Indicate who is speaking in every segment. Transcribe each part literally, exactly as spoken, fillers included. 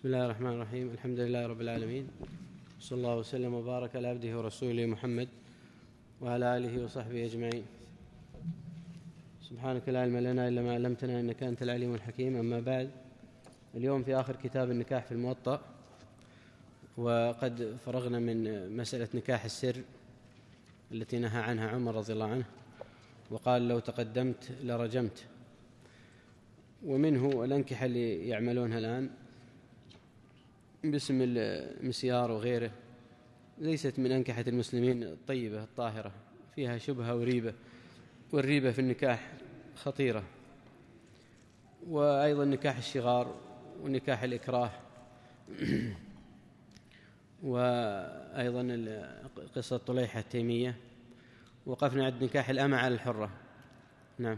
Speaker 1: بسم الله الرحمن الرحيم. الحمد لله رب العالمين، صلى الله وسلم وبارك على عبده ورسوله محمد وعلى آله وصحبه أجمعين. سبحانك لا علم لنا إلا ما علمتنا إنك أنت العليم الحكيم. أما بعد، اليوم في آخر كتاب النكاح في الموطأ، وقد فرغنا من مسألة نكاح السر التي نهى عنها عمر رضي الله عنه وقال: لو تقدمت لرجمت. ومنه الأنكحة اللي يعملونها الآن باسم المسيار وغيره، ليست من أنكحة المسلمين الطيبة الطاهرة، فيها شبهة وريبة، والريبة في النكاح خطيرة. وأيضا نكاح الشغار ونكاح الإكراه، وأيضا قصة طليحة التيمية. وقفنا عند نكاح الأمة على الحرة. نعم.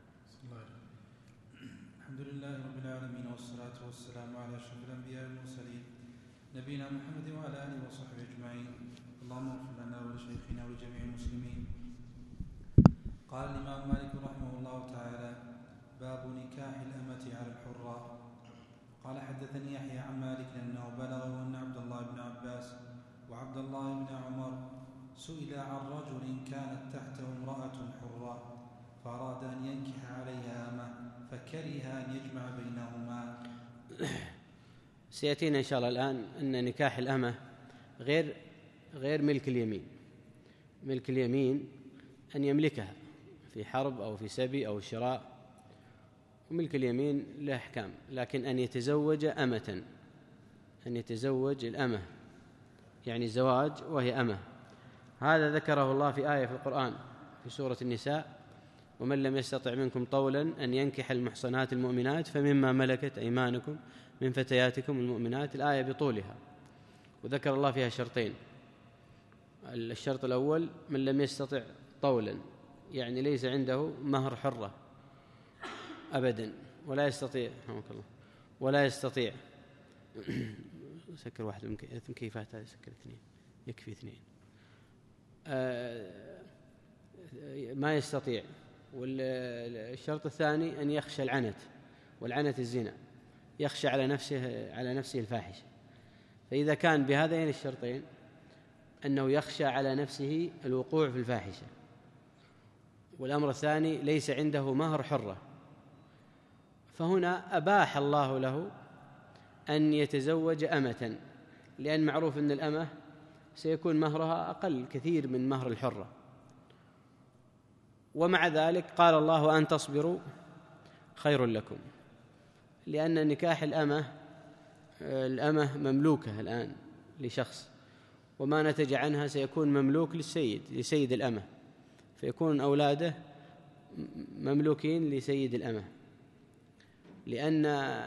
Speaker 2: الحمد لله رب العالمين، والصلاة والسلام على أشرف الأنبياء والمرسلين نبينا محمد وعلى آله وصحبه أجمعين. اللهم اغفر لنا ولشيخنا ولجميع المسلمين. قال الإمام مالك رحمه الله تعالى: باب نكاح الأمة على الحرة. قال: حدثني يحيى عن مالك أنه بلغه أن عبد الله بن عباس وعبد الله بن عمر سئل عن رجل كانت تحته امرأة حرة فأراد أن ينكح عليها أمة فكره أن يجمع بينهما.
Speaker 1: سيأتينا إن شاء الله الآن أن نكاح الأمة غير غير ملك اليمين. ملك اليمين أن يملكها في حرب أو في سبي أو شراء، وملك اليمين له أحكام. لكن أن يتزوج أمة، أن يتزوج الأمة يعني زواج وهي أمة، هذا ذكره الله في آية في القرآن في سورة النساء: ومن لم يستطع منكم طولا أن ينكح المحصنات المؤمنات فمما ملكت أيمانكم من فتياتكم المؤمنات، الآية بطولها. وذكر الله فيها شرطين: الشرط الأول من لم يستطع طولا، يعني ليس عنده مهر حرة أبدا، ولا يستطيع الله ولا يستطيع سكر واحد من كيفات هذه، سكر اثنين يكفي اثنين آه ما يستطيع. والشرط الثاني أن يخشى العنت، والعنت الزنا، يخشى على نفسه على نفسه الفاحشة. فإذا كان بهذين الشرطين أنه يخشى على نفسه الوقوع في الفاحشة، والأمر الثاني ليس عنده مهر حرة، فهنا أباح الله له أن يتزوج أمة، لأن معروف أن الأمة سيكون مهرها أقل كثير من مهر الحرة. ومع ذلك قال الله: أن تصبروا خير لكم، لأن نكاح الأمة الأمة مملوكة الآن لشخص، وما نتج عنها سيكون مملوك للسيد لسيد الأمة، فيكون أولاده مملوكين لسيد الأمة. لأن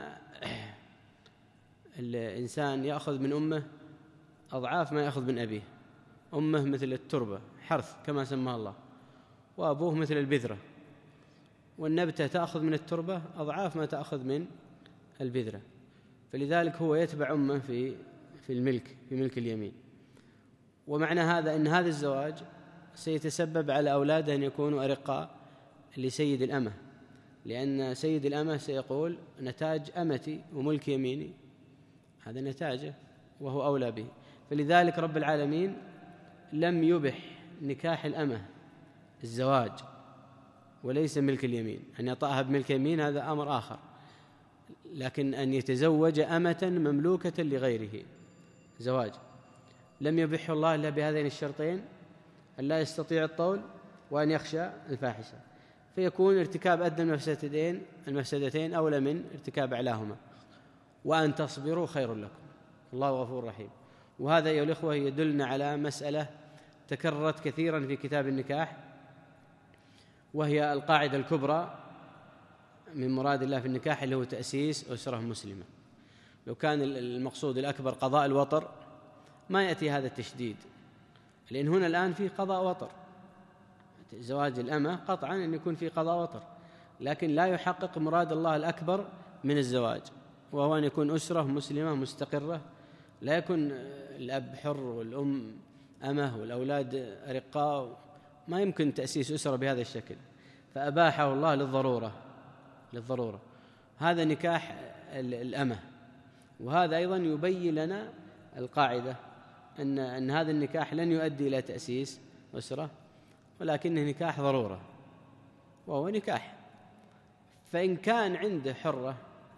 Speaker 1: الإنسان يأخذ من أمه أضعاف ما يأخذ من أبيه. أمه مثل التربة، حرث كما سماه الله، وأبوه مثل البذرة، والنبتة تأخذ من التربة أضعاف ما تأخذ من البذرة، فلذلك هو يتبع أمه في في الملك في ملك اليمين. ومعنى هذا أن هذا الزواج سيتسبب على أولاده أن يكونوا أرقاء لسيد الأمة، لأن سيد الأمة سيقول: نتاج أمتي وملك يميني، هذا نتاجه وهو أولى به. فلذلك رب العالمين لم يبح نكاح الأمة الزواج وليس ملك اليمين. أن يطأها بملك يمين هذا أمر آخر، لكن أن يتزوج أمة مملوكة لغيره زواج لم يبح الله إلا بهذين الشرطين: أن لا يستطيع الطول وأن يخشى الفاحشة، فيكون ارتكاب أدنى المفسدتين المفسدتين أولى من ارتكاب أعلاهما. وأن تصبروا خير لكم، الله غفور رحيم. وهذا أيها الإخوة يدلنا على مسألة تكررت كثيرا في كتاب النكاح، وهي القاعدة الكبرى من مراد الله في النكاح، اللي هو تأسيس أسرة مسلمة. لو كان المقصود الأكبر قضاء الوطر ما يأتي هذا التشديد، لأن هنا الآن في قضاء وطر. زواج الأمة قطعا أن يكون في قضاء وطر، لكن لا يحقق مراد الله الأكبر من الزواج، وهو أن يكون أسرة مسلمة مستقرة، لا يكون الأب حر والأم أمه والأولاد أرقاء. ما يمكن تأسيس أسرة بهذا الشكل، فأباحه الله للضرورة للضرورة هذا نكاح الأمة. وهذا أيضا يبين لنا القاعدة أن, أن هذا النكاح لن يؤدي إلى تأسيس أسرة، ولكنه نكاح ضرورة وهو نكاح. فإن كان عنده حرة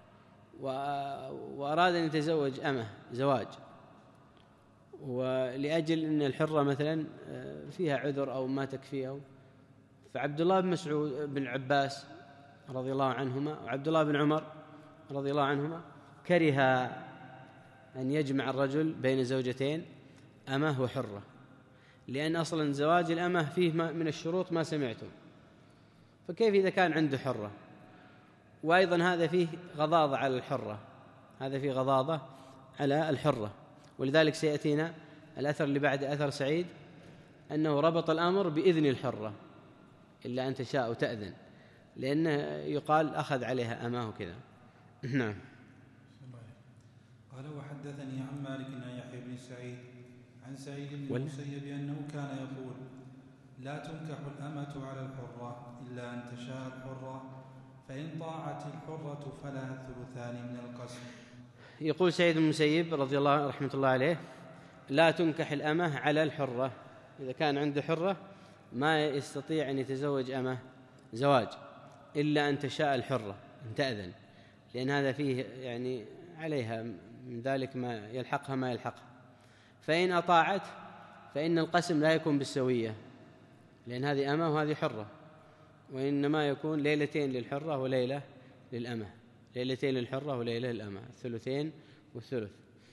Speaker 1: وأراد أن يتزوج أمه زواج، ولأجل أن الحرة مثلا فيها عذر أو ما تكفيه، فعبد الله بن مسعود بن عباس رضي الله عنهما وعبد الله بن عمر رضي الله عنهما كره أن يجمع الرجل بين زوجتين أمه وحرة، لأن أصلا زواج الأمه فيه من الشروط ما سمعتم، فكيف إذا كان عنده حرة؟ وأيضا هذا فيه غضاضة على الحرة، هذا فيه غضاضة على الحرة. ولذلك سيأتينا الأثر اللي بعد أثر سعيد أنه ربط الأمر بإذن الحرة إلا أن تشاء وتأذن، لأنه يقال أخذ عليها أماه كذا. نعم.
Speaker 2: قال وحدثني عن مالك عن يحيى بن سعيد عن سعيد بن المسيب أنه كان يقول لا تنكح الأمة على الحرة إلا أن تشاء الحرة، فإن طاعت الحرة فلها الثلثان من القسم.
Speaker 1: يقول سعيد بن المسيب رضي الله رحمة الله عليه لا تنكح الأمة على الحرة، إذا كان عنده حرة ما يستطيع أن يتزوج أمه زواج إلا أن تشاء الحرة أن تأذن، لأن هذا فيه يعني عليها من ذلك ما يلحقها ما يلحقها. فإن أطاعت فإن القسم لا يكون بالسوية، لأن هذه أمة وهذه حرة، وإنما يكون ليلتين للحرة وليلة للأمة، ليلتين للحرة وليلة للأمة، الثلثين والثلث.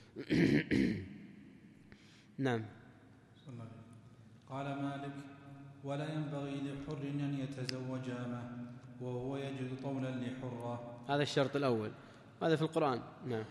Speaker 1: نعم.
Speaker 2: قال مالك ولا ينبغي لحر أن يتزوج أمه وهو يجد طولا لحرة.
Speaker 1: هذا الشرط الأول، هذا في القرآن. نعم.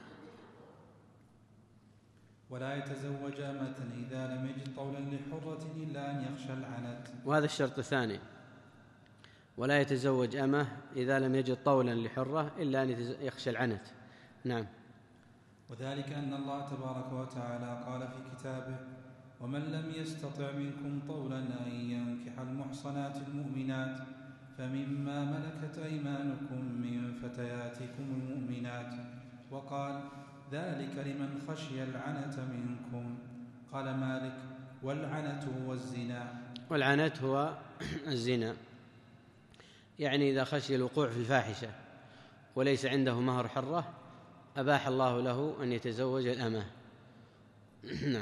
Speaker 2: ولا يتزوج أمة إذا لم يجد طولا لحرة إلا أن يخشى العنت.
Speaker 1: وهذا الشرط الثاني، ولا يتزوج أمه إذا لم يجد طولا لحرة إلا أن يخشى العنت. نعم.
Speaker 2: وذلك أن الله تبارك وتعالى قال في كتابه ومن لم يستطع منكم طولا أن ينكح المحصنات المؤمنات فمما ملكت أيمانكم من فتياتكم المؤمنات، وقال ذلك لمن خشي العنت منكم. قال مالك والعنت هو الزنا.
Speaker 1: والعنت هو الزنا، يعني إذا خشي الوقوع في الفاحشة وليس عنده مهر حرة أباح الله له أن يتزوج الأمة. نعم.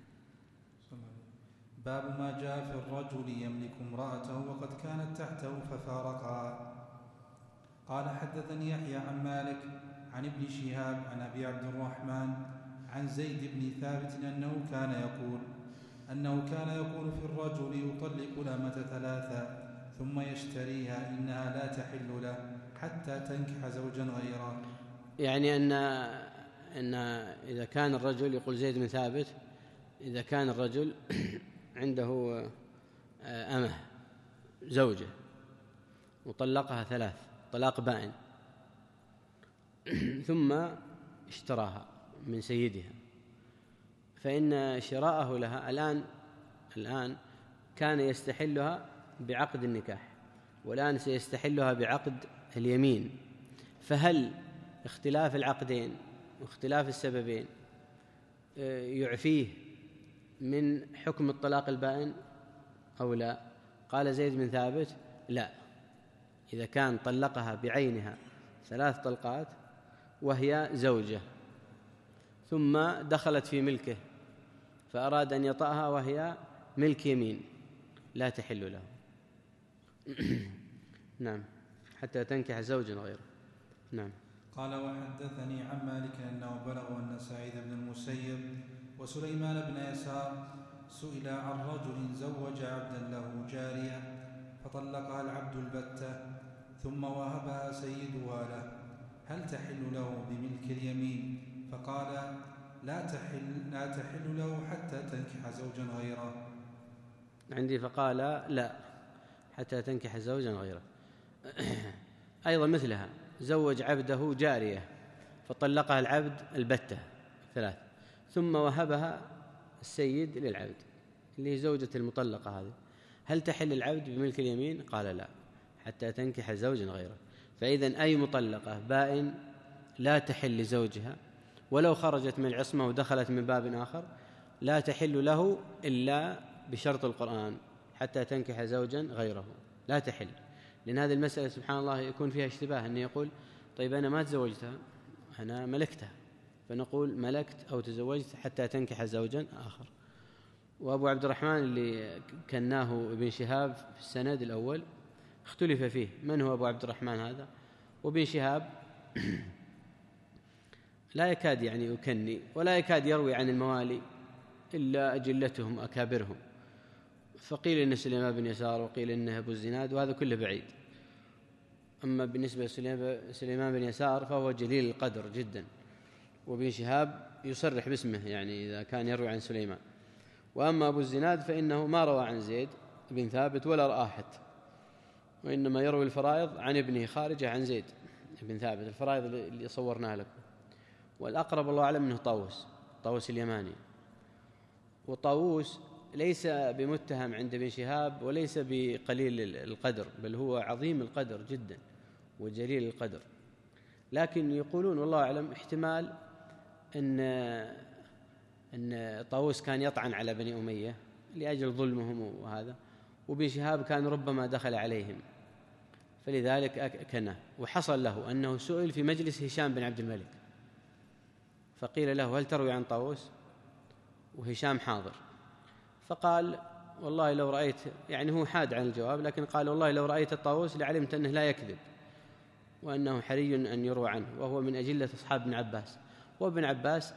Speaker 2: باب ما جاء في الرجل يملك امرأته وقد كانت تحته ففارقها. قال حدثني يحيى عن مالك عن ابن شهاب عن أبي عبد الرحمن عن زيد بن ثابت أنه كان يقول أنه كان يقول في الرجل يطلق الأمة ثلاثة ثم يشتريها إنها لا تحل له حتى تنكح زوجا غيره.
Speaker 1: يعني أن أن إذا كان الرجل، يقول زيد بن ثابت، إذا كان الرجل عنده أمه زوجة وطلقها ثلاث طلاق بائن ثم اشتراها من سيدها، فإن شراءه لها الآن الآن كان يستحلها بعقد النكاح، والآن سيستحلها بعقد اليمين. فهل اختلاف العقدين واختلاف السببين يعفيه من حكم الطلاق البائن أو لا؟ قال زيد بن ثابت لا، إذا كان طلقها بعينها ثلاث طلقات وهي زوجة ثم دخلت في ملكه فأراد أن يطأها وهي ملك يمين لا تحل له. نعم، حتى تنكح زوجا غيره. نعم.
Speaker 2: قال وحدثني عن مالك أنه بلغ أن سعيد بن المسيب وسليمان بن يسار سئل عن رجل زوج عبدا له جارية فطلقها العبد البتة ثم وهبها سيدها له، هل تحل له بملك اليمين؟ فقال لا تحل, لا تحل له حتى تنكح زوجا غيره.
Speaker 1: عندي فقال لا حتى تنكح زوجا غيره. أيضا مثلها، زوج عبده جارية فطلقها العبد البتة ثلاث ثم وهبها السيد للعبد اللي هي زوجة المطلقة هذه، هل تحل العبد بملك اليمين؟ قال لا حتى تنكح زوجا غيره. فإذن أي مطلقة بائن لا تحل لزوجها ولو خرجت من العصمة ودخلت من باب آخر لا تحل له إلا بشرط القرآن حتى تنكح زوجا غيره، لا تحل. لأن هذه المسألة سبحان الله يكون فيها اشتباه، أنه يقول طيب أنا ما تزوجتها، أنا ملكتها، فنقول ملكت أو تزوجت حتى تنكح زوجا آخر. وأبو عبد الرحمن اللي كناه ابن شهاب في السند الأول اختلف فيه من هو أبو عبد الرحمن هذا، وابن شهاب لا يكاد يعني يكني ولا يكاد يروي عن الموالي إلا أجلتهم أكابرهم، فقيل إنه سليمان بن يسار وقيل إنه أبو الزناد، وهذا كله بعيد. أما بالنسبة لسليمان بن يسار فهو جليل القدر جدا، وابن شهاب يصرح باسمه يعني إذا كان يروي عن سليمان. وأما أبو الزناد فإنه ما روى عن زيد بن ثابت ولا رآه حتى، وإنما يروي الفرائض عن ابنه خارجة عن زيد بن ثابت، الفرائض اللي صورناها لكم. والأقرب الله أعلم أنه طاووس، طاووس اليماني. وطاووس ليس بمتهم عند ابن شهاب وليس بقليل القدر، بل هو عظيم القدر جدا وجليل القدر، لكن يقولون والله أعلم احتمال أن أن طاووس كان يطعن على بني أمية لأجل ظلمهم وهذا، وابن شهاب كان ربما دخل عليهم فلذلك كنه. وحصل له أنه سئل في مجلس هشام بن عبد الملك فقيل له هل تروي عن طاووس؟ وهشام حاضر، فقال والله لو رأيت، يعني هو حاد عن الجواب، لكن قال والله لو رأيت الطاووس لعلمت أنه لا يكذب وأنه حري أن يروى عنه، وهو من أجلة أصحاب ابن عباس، وابن عباس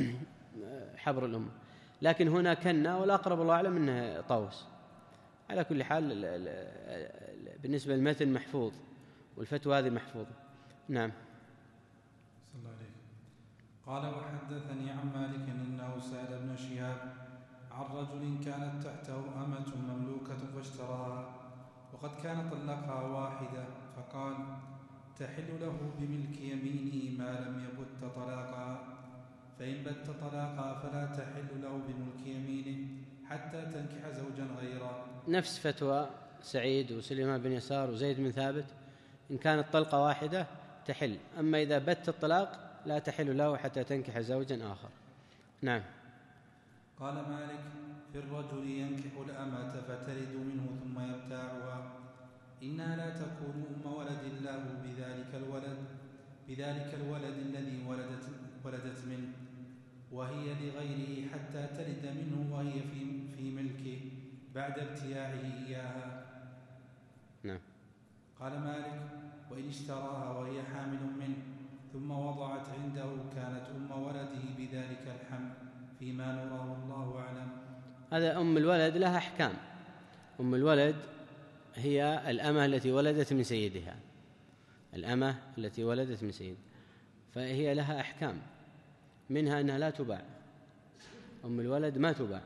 Speaker 1: حبر الأمة. لكن هنا كنا والأقرب الله أعلم أنه طاووس. على كل حال بالنسبة للمتن محفوظ، والفتوى هذه محفوظة. نعم.
Speaker 2: صلى الله عليه. قال وحدثني عن مالك أنه سأل ابن شهاب عن رجل كانت تحته أمة مملوكة فاشتراها وقد كان طلقها واحدة، فقال تحل له بملك يمينه ما لم يبت طلاقها، فإن بت طلاقها فلا تحل له بملك يمينه حتى تنكح زوجا غيره.
Speaker 1: نفس فتوى سعيد وسليمان بن يسار وزيد بن ثابت، إن كانت طلقة واحدة تحل، أما إذا بت الطلاق لا تحل له حتى تنكح زوجا آخر. نعم.
Speaker 2: قال مالك في الرجل ينكح الأمة فتلد منه ثم يبتاعها، إنها لا تكون أم ولد له بذلك الولد بذلك الولد الذي ولدت, ولدت منه، وهي لغيره حتى تلد منه وهي في, في ملكه بعد ابتياعه إياها.
Speaker 1: نعم.
Speaker 2: قال مالك وإن اشتراها وهي حامل منه ثم وضعت عنده كانت أم ولده بذلك الحمل فيما نراه الله أعلم.
Speaker 1: هذا أم الولد لها أحكام. أم الولد هي الأمة التي ولدت من سيدها، الأمة التي ولدت من سيدها، فهي لها أحكام، منها أنها لا تباع. أم الولد ما تباع،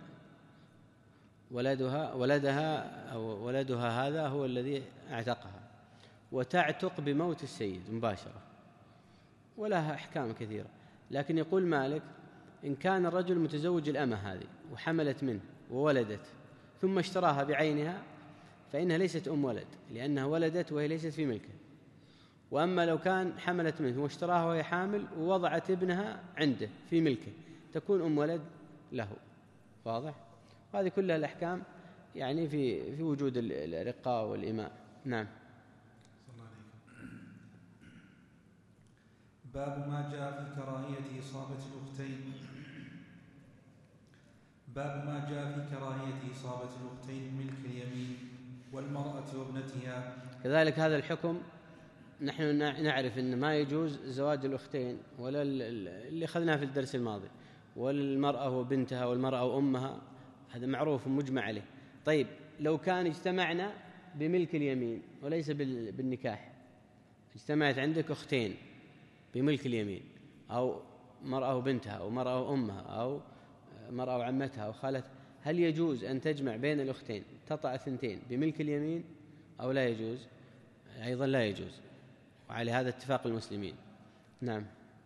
Speaker 1: ولدها ولدها أو ولدها هذا هو الذي اعتقها، وتعتق بموت السيد مباشرة، ولها أحكام كثيرة. لكن يقول مالك إن كان الرجل متزوج الأمة هذه وحملت منه وولدت ثم اشتراها بعينها فإنها ليست أم ولد، لأنها ولدت وهي ليست في ملكه. وأما لو كان حملت منه واشتراها وهي حامل ووضعت ابنها عنده في ملكه تكون أم ولد له. واضح؟ وهذه كلها الأحكام يعني في في وجود الرقاء والإماء. نعم.
Speaker 2: باب ما جاء في كراهية إصابة الأختين. باب ما جاء في كراهية إصابة الأختين ملك اليمين والمرأة وابنتها.
Speaker 1: كذلك هذا الحكم نحن نعرف أن ما يجوز زواج الأختين، ولا اللي أخذناه في الدرس الماضي، ولا المرأة وبنتها والمرأة وأمها، هذا معروف ومجمع عليه. طيب لو كان اجتمعنا بملك اليمين وليس بالنكاح، اجتمعت عندك أختين بملك اليمين، أو مرأة وبنتها أو مرأة وأمها أو مرأة وعمتها أو خالتها، هل يجوز أن تجمع بين الأختين تطأ ثنتين بملك اليمين أو لا يجوز؟ أيضا لا يجوز، وعلى هذا اتفاق المسلمين. نعم.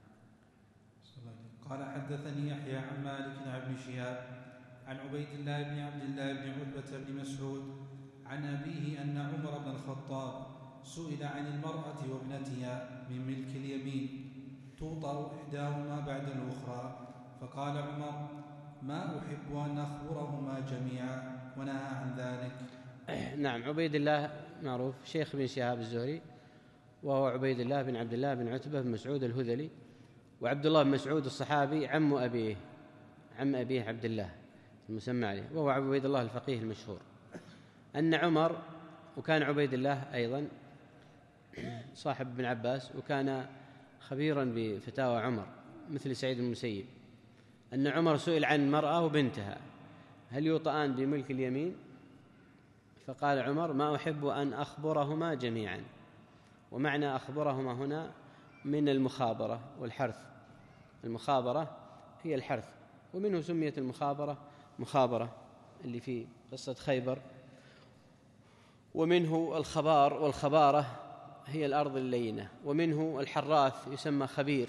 Speaker 2: قال حدثني يحيى عن مالك عن ابن شهاب عن عبيد الله بن عبد الله بن عتبة بن مسعود عن أبيه أن عمر بن الخطاب سئل عن المرأة وابنتها من ملك اليمين توطأ إحداهما بعد الأخرى. فقال عمر: ما أحب أن أخبرهما جميعا، ونهى عن ذلك.
Speaker 1: نعم. عبيد الله معروف شيخ بن شهاب الزهري، وهو عبيد الله بن عبد الله بن عتبة بن مسعود الهذلي. وعبد الله بن مسعود الصحابي عم أبيه عم أبيه عبد الله المسمى عليه، وهو عبيد الله الفقيه المشهور. أن عمر، وكان عبيد الله أيضا صاحب ابن عباس، وكان خبيرا بفتاوى عمر مثل سعيد بن المسيب، أن عمر سئل عن المرأة وبنتها هل يوطئان بملك اليمين؟ فقال عمر: ما أحب أن أخبرهما جميعا. ومعنى أخبرهما هنا من المخابرة والحرث. المخابرة هي الحرث، ومنه سميت المخابرة مخابرة اللي في قصة خيبر، ومنه الخبار والخبارة هي الأرض اللينة، ومنه الحراث يسمى خبير.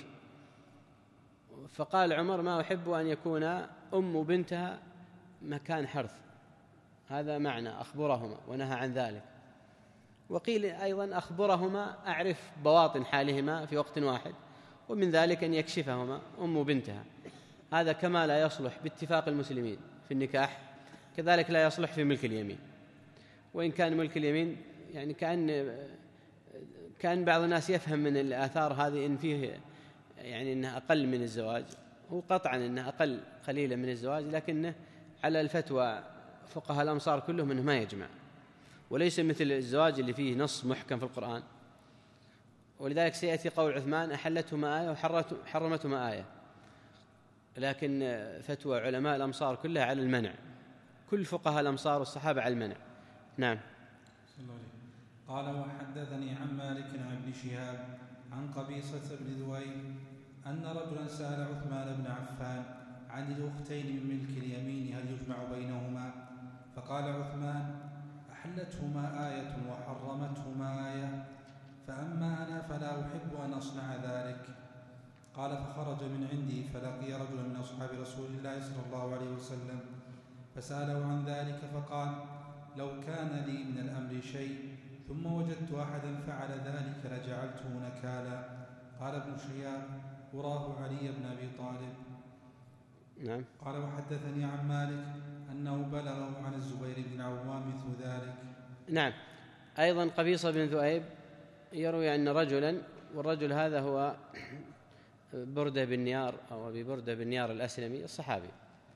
Speaker 1: فقال عمر: ما أحب أن يكون أم بنتها مكان حرث، هذا معنى أخبرهما، ونهى عن ذلك. وقيل أيضا أخبرهما أعرف بواطن حالهما في وقت واحد، ومن ذلك أن يكشفهما أم بنتها. هذا كما لا يصلح باتفاق المسلمين في النكاح، كذلك لا يصلح في ملك اليمين. وإن كان ملك اليمين يعني كأن كان بعض الناس يفهم من الآثار هذه إن فيه يعني إنه أقل من الزواج، هو قطعا إنه أقل قليلا من الزواج، لكنه على الفتوى فقهاء الأمصار كلهم إنه ما يجمع، وليس مثل الزواج اللي فيه نص محكم في القرآن. ولذلك سيأتي قول عثمان: أحلتهما آية وحرمتهما آية، لكن فتوى علماء الأمصار كلها على المنع، كل فقهاء الأمصار والصحابة على المنع. نعم.
Speaker 2: قال: وحدثني عن مالك عن ابن شهاب عن قبيصة بن ذؤيب أن رجلا سأل عثمان بن عفان عن الأختين من ملك اليمين هل يجمع بينهما؟ فقال عثمان: أحلتهما آية وحرمتهما آية، فأما أنا فلا أحب أن أصنع ذلك. قال: فخرج من عندي فلقي رجلا من أصحاب رسول الله صلى الله عليه وسلم فسأله عن ذلك، فقال: لو كان لي من الأمر شيء ثم وجدت أحدا فعل ذلك لجعلته نكالا. قال ابن شهاب: وراه علي بن أبي طالب.
Speaker 1: نعم.
Speaker 2: قال: وحدثني عن مالك أنه بلغه عن الزبير بن العوام مثل ذلك.
Speaker 1: نعم. أيضا قبيصة بن ذؤيب يروي أن رجلا، والرجل هذا هو بردة بن نيار أو أبي بردة بن نيار الأسلمي الصحابي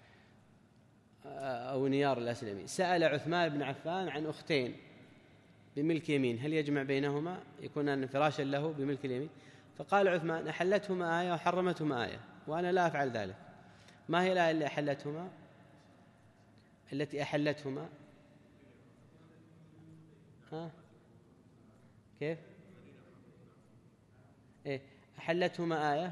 Speaker 1: أو نيار الأسلمي، سأل عثمان بن عفان عن أختين بملك يمين هل يجمع بينهما يكونان فراشا له بملك اليمين؟ فقال عثمان: أحلتهما آية وحرمتهما آية، وأنا لا أفعل ذلك. ما هي الآية اللي أحلتهما التي أحلتهما ها؟ كيف؟ إيه؟ أحلتهما آية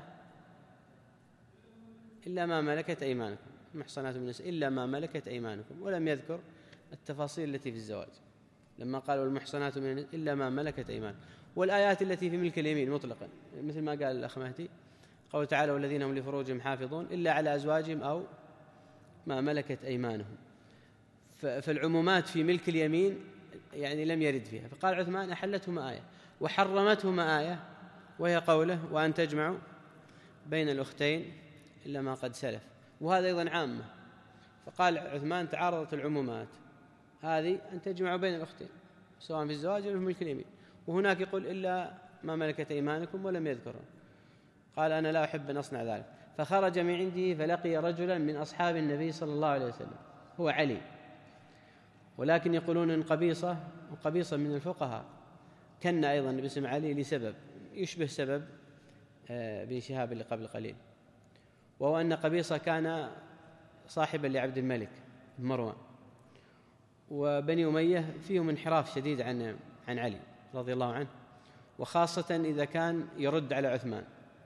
Speaker 1: إلا ما ملكت أيمانكم، محصنات من النساء إلا ما ملكت أيمانكم، ولم يذكر التفاصيل التي في الزواج لما قالوا المحصنات من النساء إلا ما ملكت أيمانكم. والآيات التي في ملك اليمين مطلقا مثل ما قال الأخ مهدي، قول تعالى: والذين هم لفروجهم حافظون إلا على أزواجهم أو ما ملكت أيمانهم. فالعمومات في ملك اليمين يعني لم يرد فيها. فقال عثمان: أحلتهما آية وحرمتهما آية، وهي قوله: وأن تجمعوا بين الأختين إلا ما قد سلف. وهذا أيضا عامة. فقال عثمان: تعارضت العمومات، هذه أن تجمعوا بين الأختين سواء في الزواج أو في ملك اليمين، وهناك يقول إلا ما ملكت أيمانكم ولم يذكرها. قال: أنا لا أحب أن أصنع ذلك. فخرج من عنده فلقي رجلا من أصحاب النبي صلى الله عليه وسلم هو علي، ولكن يقولون إن قبيصة وقبيصة من الفقهاء كان أيضا باسم علي لسبب يشبه سبب بن شهاب اللي قبل قليل، وهو أن قبيصة كان صاحبا لعبد الملك مروان، وبني أمية فيهم انحراف شديد عن عن علي رضي الله عنه، وخاصة إذا كان يرد على عثمان،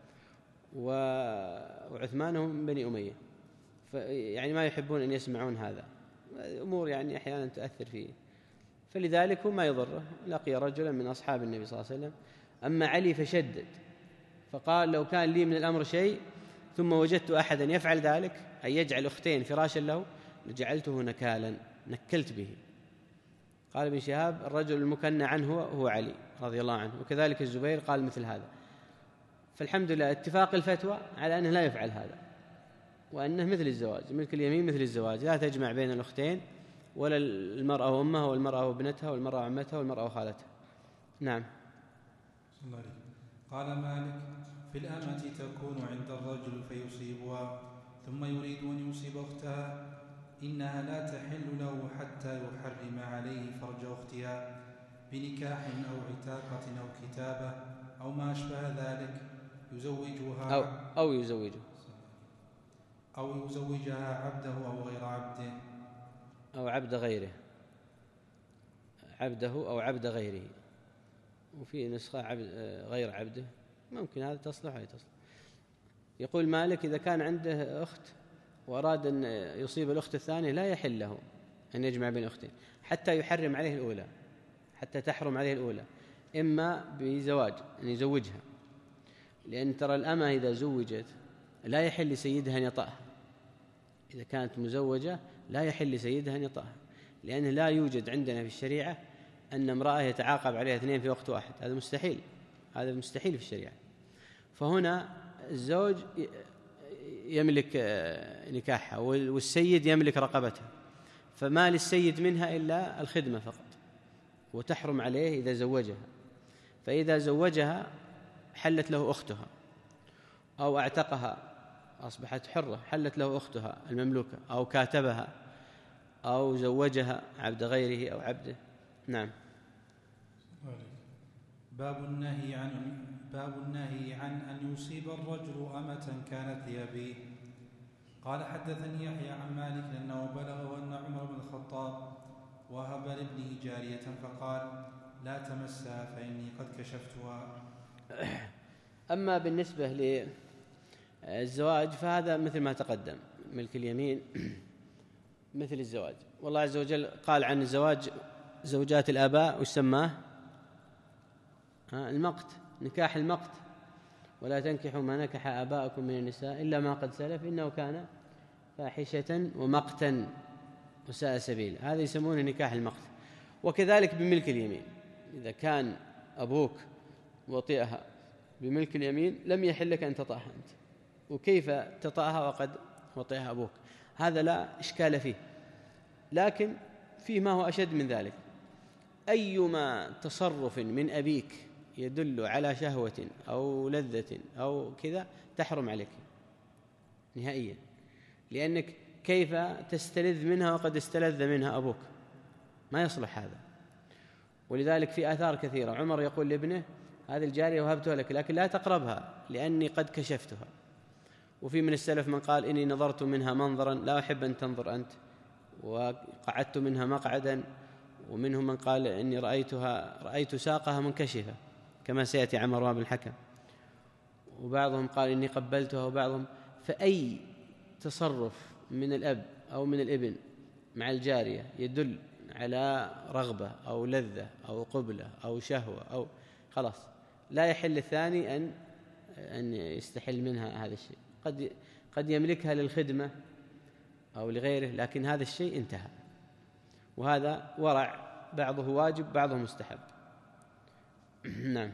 Speaker 1: وعثمان هم بني أمية، يعني ما يحبون أن يسمعون هذا، أمور يعني أحيانا تؤثر فيه، فلذلك هو ما يضره. لقي رجلا من أصحاب النبي صلى الله عليه وسلم. أما علي فشدد فقال: لو كان لي من الأمر شيء ثم وجدت أحدا يفعل ذلك، أي يجعل أختين فراشا له، لجعلته نكالا، نكلت به. قال ابن شهاب: الرجل المكنى عنه هو علي رضي الله عنه، وكذلك الزبير قال مثل هذا. فالحمد لله اتفاق الفتوى على أنه لا يفعل هذا، وأنه مثل الزواج، ملك اليمين مثل الزواج، لا تجمع بين الأختين، ولا المرأة وأمها والمرأة وابنتها والمرأة وعمتها والمرأة وخالتها. نعم.
Speaker 2: قال مالك: في الأمة تكون عند الرجل فيصيبها ثم يريد أن يصيب أختها، إنها لا تحل له حتى يحرم عليه فرج أختها بنكاح أو عتاقة أو كتابة أو ما أشبه ذلك، يزوجها
Speaker 1: أو, أو يزوجه
Speaker 2: أو يزوجها عبده أو غير عبده
Speaker 1: أو عبد غيره، عبده أو عبد غيره، وفي نسخة عبد غير عبده، ممكن هذا تصلح أي تصلح. يقول مالك: إذا كان عنده أخت وأراد أن يصيب الأخت الثانية لا يحل له أن يجمع بين أختين حتى يحرم عليه الأولى، حتى تحرم عليه الأولى، إما بزواج أن يزوجها، لأن ترى الأمة إذا زوجت لا يحل لسيدها أن يطأها، إذا كانت مزوجة لا يحل لسيدها أن يطأها، لأنه لا يوجد عندنا في الشريعة أن امرأة يتعاقب عليها اثنين في وقت واحد، هذا مستحيل، هذا مستحيل في الشريعة. فهنا الزوج يملك نكاحها والسيد يملك رقبتها، فما للسيد منها إلا الخدمة فقط، وتحرم عليه إذا زوجها. فإذا زوجها حلت له أختها، أو اعتقها أصبحت حرة، حلت له أختها المملوكة، أو كاتبها، أو زوجها عبد غيره أو عبده. نعم.
Speaker 2: باب النهي عن باب النهي عن أن يصيب الرجل أمة كانت لأبيه. قال: حدثني يحيى عن مالك أنه بلغه أن عمر بن الخطاب وهب لابنه جارية فقال: لا تمسها فإني قد كشفتها.
Speaker 1: أما بالنسبة للزواج فهذا مثل ما تقدم، ملك اليمين مثل الزواج، والله عز وجل قال عن الزواج زوجات الآباء وش سماه؟ المقت، نكاح المقت، ولا تنكحوا ما نكح آباءكم من النساء إلا ما قد سلف إنه كان فاحشة ومقتا وساء سبيل، هذا يسمونه نكاح المقت. وكذلك بملك اليمين، إذا كان أبوك وطئها بملك اليمين لم يحل لك أن تطأها أنت، وكيف تطأها وقد وطئها أبوك؟ هذا لا إشكال فيه، لكن فيه ما هو أشد من ذلك. أيما تصرف من أبيك يدل على شهوة أو لذة أو كذا تحرم عليك نهائيا، لأنك كيف تستلذ منها وقد استلذ منها أبوك؟ ما يصلح هذا. ولذلك في آثار كثيرة عمر يقول لابنه: هذه الجارية وهبتها لك لكن لا تقربها لأني قد كشفتها. وفي من السلف من قال: إني نظرت منها منظرا لا أحب أن تنظر أنت، وقعدت منها مقعدا. ومنهم من قال: إني رأيتها رأيت ساقها منكشفة كما سيأتي عن مروان بن الحكم. وبعضهم قال: إني قبلتها. وبعضهم. فأي تصرف من الأب أو من الابن مع الجارية يدل على رغبة أو لذة أو قبلة أو شهوة أو خلاص لا يحل الثاني أن أن يستحل منها هذا الشيء. قد قد يملكها للخدمة أو لغيره، لكن هذا الشيء انتهى، وهذا ورع، بعضه واجب بعضه مستحب. نعم.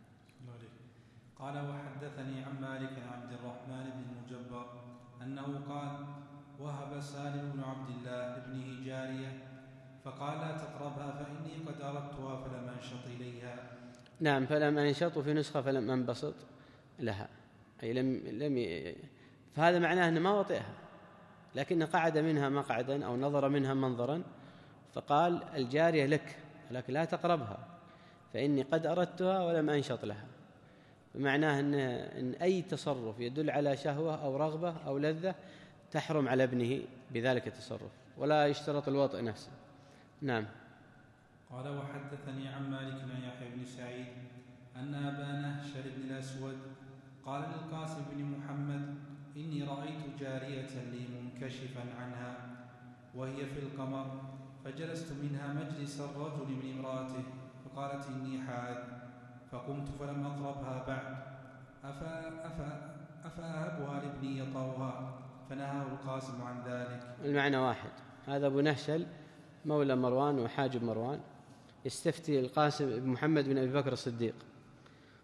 Speaker 2: قال: وحدثني عن مالك عن عبد الرحمن بن المجبر أنه قال: وهب سالم بن عبد الله ابنه جارية فقال: لا تقربها فإني قد أردتها فلم أنشط إليها.
Speaker 1: نعم، فلم أنشط، وفي نسخة فلم أنبسط لها، أي لم لم ي... فهذا معناه أنه ما وطئها، لكن قعد منها مقعدا أو نظر منها منظرا، فقال: الجارية لك لكن لا تقربها فإني قد أردتها ولم أنشط لها. معناه أن, إن أي تصرف يدل على شهوة أو رغبة أو لذة تحرم على ابنه بذلك التصرف، ولا يشترط الوطئ نفسه. نعم.
Speaker 2: قال: وحدثني عن مالك عن يحيى بن سعيد أن أبا نهشل بن الأسود قال للقاسم بن محمد: إني رأيت جارية لي منكشفا عنها وهي في القمر، فجلست منها مجلس الرجل من امرأته، فقالت: إني حاذ، فقمت فلم أقربها بعد، أفا أفا أفأهبها لابني يطأها، فنهاه القاسم عن ذلك.
Speaker 1: المعنى واحد. هذا أبو نهشل مولى مروان وحاجب مروان يستفتي القاسم بن محمد بن أبي بكر الصديق،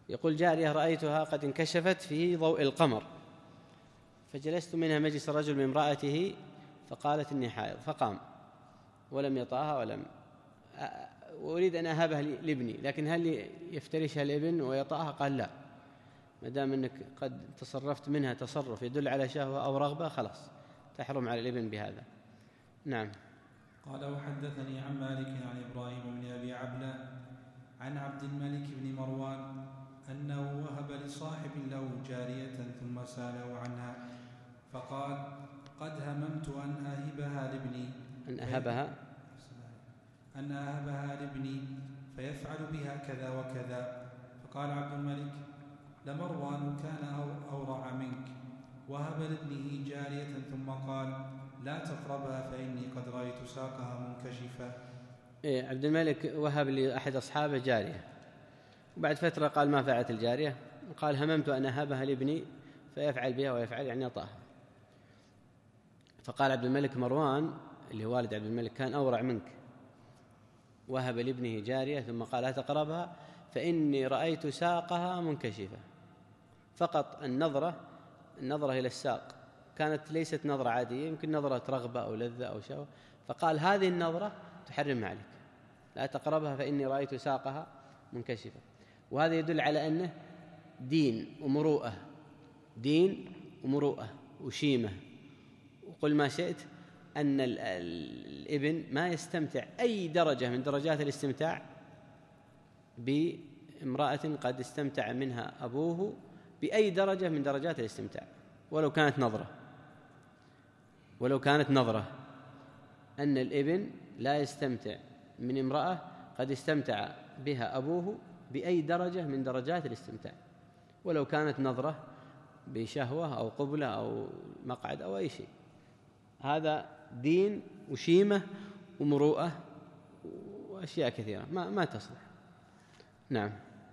Speaker 1: يقول جارية رأيتها قد انكشفت في ضوء القمر، فجلست منها مجلس الرجل من امرأته فقالت إني حائض، فقام ولم يطأها ولم وأريد أن أهبها لابني، لكن هل يفترشها الابن ويطأها؟ قال لا، ما دام أنك قد تصرفت منها تصرف يدل على شهوة أو رغبة خلاص تحرم على الابن بهذا. نعم.
Speaker 2: قال وحدثني عن مالك عن إبراهيم بن أبي عبلة عن عبد الملك بن مروان أنه وهب لصاحب له جارية ثم سأله عنها فقال قد هممت أن أهبها لابني
Speaker 1: أن أهبها
Speaker 2: أن أهبها لابني فيفعل بها كذا وكذا. فقال عبد الملك لمروان كان أورع منك، وهب لابنه جارية ثم قال لا تقربها فإني قد رأيت ساقها منكشفة.
Speaker 1: إيه، عبد الملك وهب لأحد أصحابه جارية، وبعد فترة قال ما فعلت الجارية، قال هممت أن أهبها لابني فيفعل بها ويفعل يعني يطأها. فقال عبد الملك مروان اللي هو والد عبد الملك كان أورع منك، وهب لابنه جارية ثم قال لا تقربها فإني رأيت ساقها منكشفة. فقط النظرة النظرة إلى الساق كانت ليست نظرة عادية، يمكن نظرة رغبة أو لذة أو شهوة، فقال هذه النظرة تحرم عليك، لا تقربها فإني رأيت ساقها منكشفة. وهذا يدل على أنه دين ومروءة، دين ومروءة وشيمة. وقل ما شئت أن الابن ما يستمتع أي درجة من درجات الاستمتاع بامرأة قد استمتع منها أبوه بأي درجة من درجات الاستمتاع، ولو كانت نظرة ولو كانت نظرة أن الابن لا يستمتع من امرأة قد استمتع بها أبوه بأي درجة من درجات الاستمتاع، ولو كانت نظرة بشهوة أو قبلة أو مقعد أو أي شيء. هذا دين وشيمة ومروءة وأشياء كثيرة ما ما تصلح. نعم.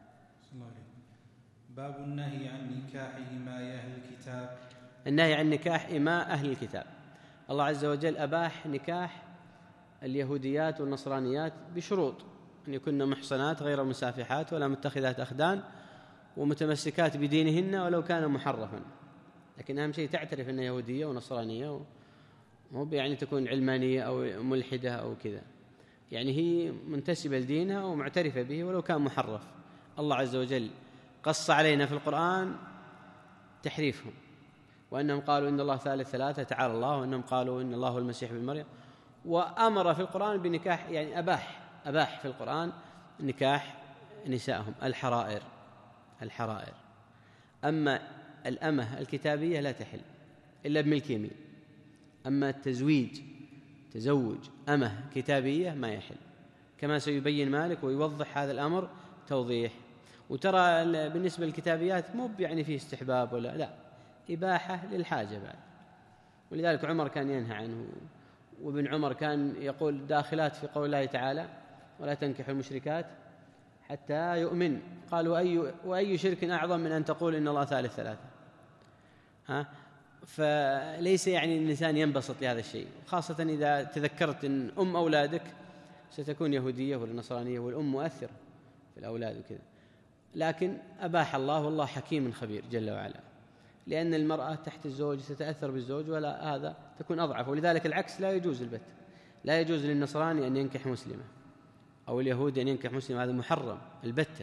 Speaker 2: باب النهي عن نكاح إماء أهل الكتاب.
Speaker 1: النهي عن نكاح إماء أهل الكتاب. الله عز وجل أباح نكاح اليهوديات والنصرانيات بشروط أن يكن محصنات غير مسافحات ولا متخذات أخدان ومتمسكات بدينهن ولو كان محرفا، لكن أهم شيء تعترف أنها يهودية ونصرانية، مو يعني تكون علمانية أو ملحدة أو كذا، يعني هي منتسبة لدينها ومعترفة به ولو كان محرف. الله عز وجل قص علينا في القرآن تحريفهم، وأنهم قالوا إن الله ثالث ثلاثة تعالى الله، وأنهم قالوا إن الله هو المسيح ابن مريم، وأمر في القرآن بنكاح، يعني أباح أباح في القرآن نكاح نسائهم الحرائر الحرائر أما الأمة الكتابية لا تحل إلا بملك يمين، أما التزويج تزوج أمة كتابية ما يحل، كما سيبين مالك ويوضح هذا الأمر توضيح. وترى بالنسبة للكتابيات مو يعني فيه استحباب ولا لا، إباحة للحاجة بعد، ولذلك عمر كان ينهى عنه، وابن عمر كان يقول داخلات في قول الله تعالى ولا تنكحوا المشركات حتى يؤمن. قال وأي, وأي شرك أعظم من أن تقول إن الله ثالث ثلاثة. ها؟ فليس يعني الإنسان ينبسط لهذا الشيء، خاصة إذا تذكرت أن أم أولادك ستكون يهودية ولا نصرانية، والأم مؤثرة في الأولاد وكذا، لكن أباح الله والله حكيم خبير جل وعلا، لأن المرأة تحت الزوج تتأثر بالزوج ولا هذا تكون أضعف، ولذلك العكس لا يجوز البت، لا يجوز للنصراني أن ينكح مسلمة أو اليهودي أن ينكح مسلم، هذا محرم البتة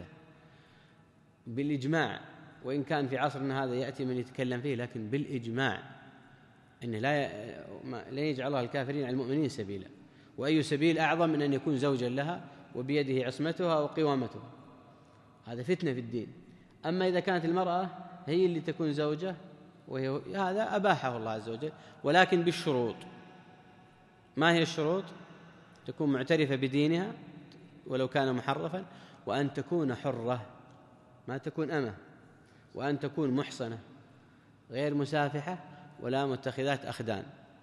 Speaker 1: بالإجماع، وإن كان في عصرنا هذا يأتي من يتكلم فيه، لكن بالإجماع أنه لا لا يجعل الله الكافرين على المؤمنين سبيلا، وأي سبيل أعظم من أن يكون زوجا لها وبيده عصمتها وقوامتها، هذا فتنة في الدين. أما إذا كانت المرأة هي اللي تكون زوجة وهي هذا أباحه الله عز وجل، ولكن بالشروط. ما هي الشروط؟ تكون معترفة بدينها ولو كان محرفا، وأن تكون حرة ما تكون أمة، وأن تكون محصنة غير مسافحة ولا متخذات أخدان،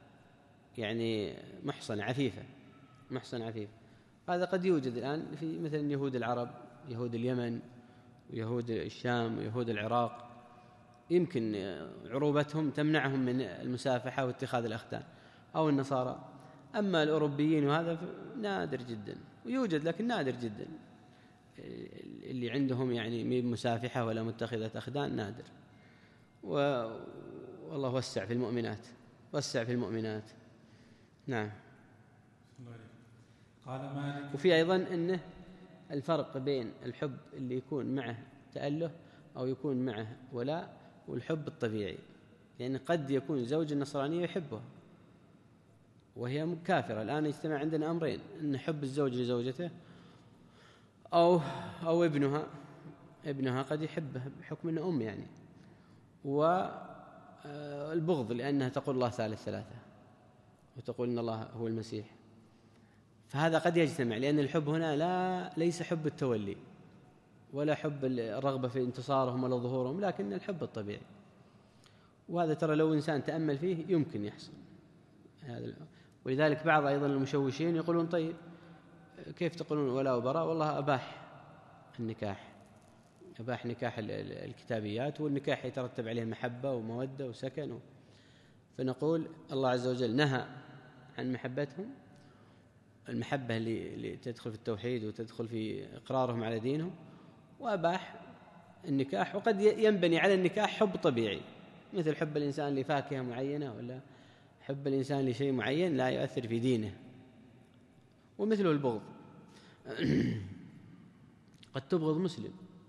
Speaker 1: يعني محصنة عفيفة محصنة عفيفة. هذا قد يوجد الآن في مثل يهود العرب، يهود اليمن ويهود الشام ويهود العراق، يمكن عروبتهم تمنعهم من المسافحة واتخاذ الأخدان، أو النصارى. أما الأوروبيين وهذا نادر جدا، ويوجد لكن نادر جدا، اللي عندهم يعني مي مسافحة ولا متخذة أخدان نادر. والله وسع في المؤمنات، وسع في المؤمنات. نعم.
Speaker 2: قال مالك.
Speaker 1: وفي أيضا أنه الفرق بين الحب اللي يكون معه تأله أو يكون معه ولاء والحب الطبيعي، لأن يعني قد يكون زوج النصرانية يحبها وهي كافرة. الآن يجتمع عندنا أمرين، أن حب الزوج لزوجته أو أو ابنها ابنها قد يحبه بحكم أنه أم يعني، والبغض لأنها تقول الله ثالث ثلاثة وتقول إن الله هو المسيح. فهذا قد يجتمع، لأن الحب هنا لا ليس حب التولي ولا حب الرغبة في انتصارهم ولا ظهورهم، لكن الحب الطبيعي. وهذا ترى لو إنسان تأمل فيه يمكن يحصل هذا. ولذلك بعض أيضا المشوشين يقولون طيب كيف تقولون ولاء وبراء؟ والله أباح النكاح، أباح نكاح الكتابيات، والنكاح يترتب عليه محبة ومودة وسكن. فنقول الله عز وجل نهى عن محبتهم، المحبة اللي تدخل في التوحيد وتدخل في إقرارهم على دينهم، وأباح النكاح. وقد ينبني على النكاح حب طبيعي، مثل حب الإنسان لفاكهة معينة ولا حب الإنسان لشيء معين لا يؤثر في دينه، ومثله البغض. قد تبغض مسلم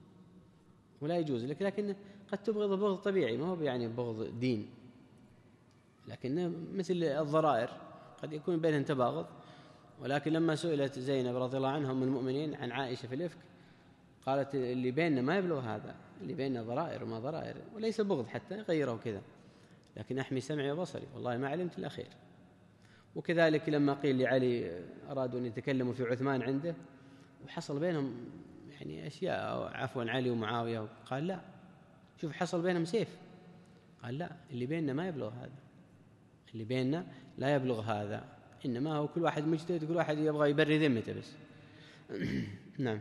Speaker 1: ولا يجوز لك، لكن قد تبغض بغض طبيعي، ما هو يعني بغض دين، لكنه مثل الضرائر قد يكون بينهم تباغض. ولكن لما سئلت زينب رضي الله عنها أم المؤمنين عن عائشة في الإفك قالت اللي بيننا ما يبلغ هذا، اللي بيننا ضرائر وما ضرائر، وليس بغض حتى غيره كذا، لكن أحمي سمعي وبصري والله ما علمت إلا خير. وكذلك لما قيل لعلي أرادوا أن يتكلموا في عثمان عنده وحصل بينهم يعني أشياء، عفوا علي ومعاوية، قال لا، شوف حصل بينهم سيف، قال لا، اللي بيننا ما يبلغ هذا، اللي بيننا لا يبلغ هذا، إنما هو كل واحد مجتهد، كل واحد يبغى يبري ذمته بس. نعم.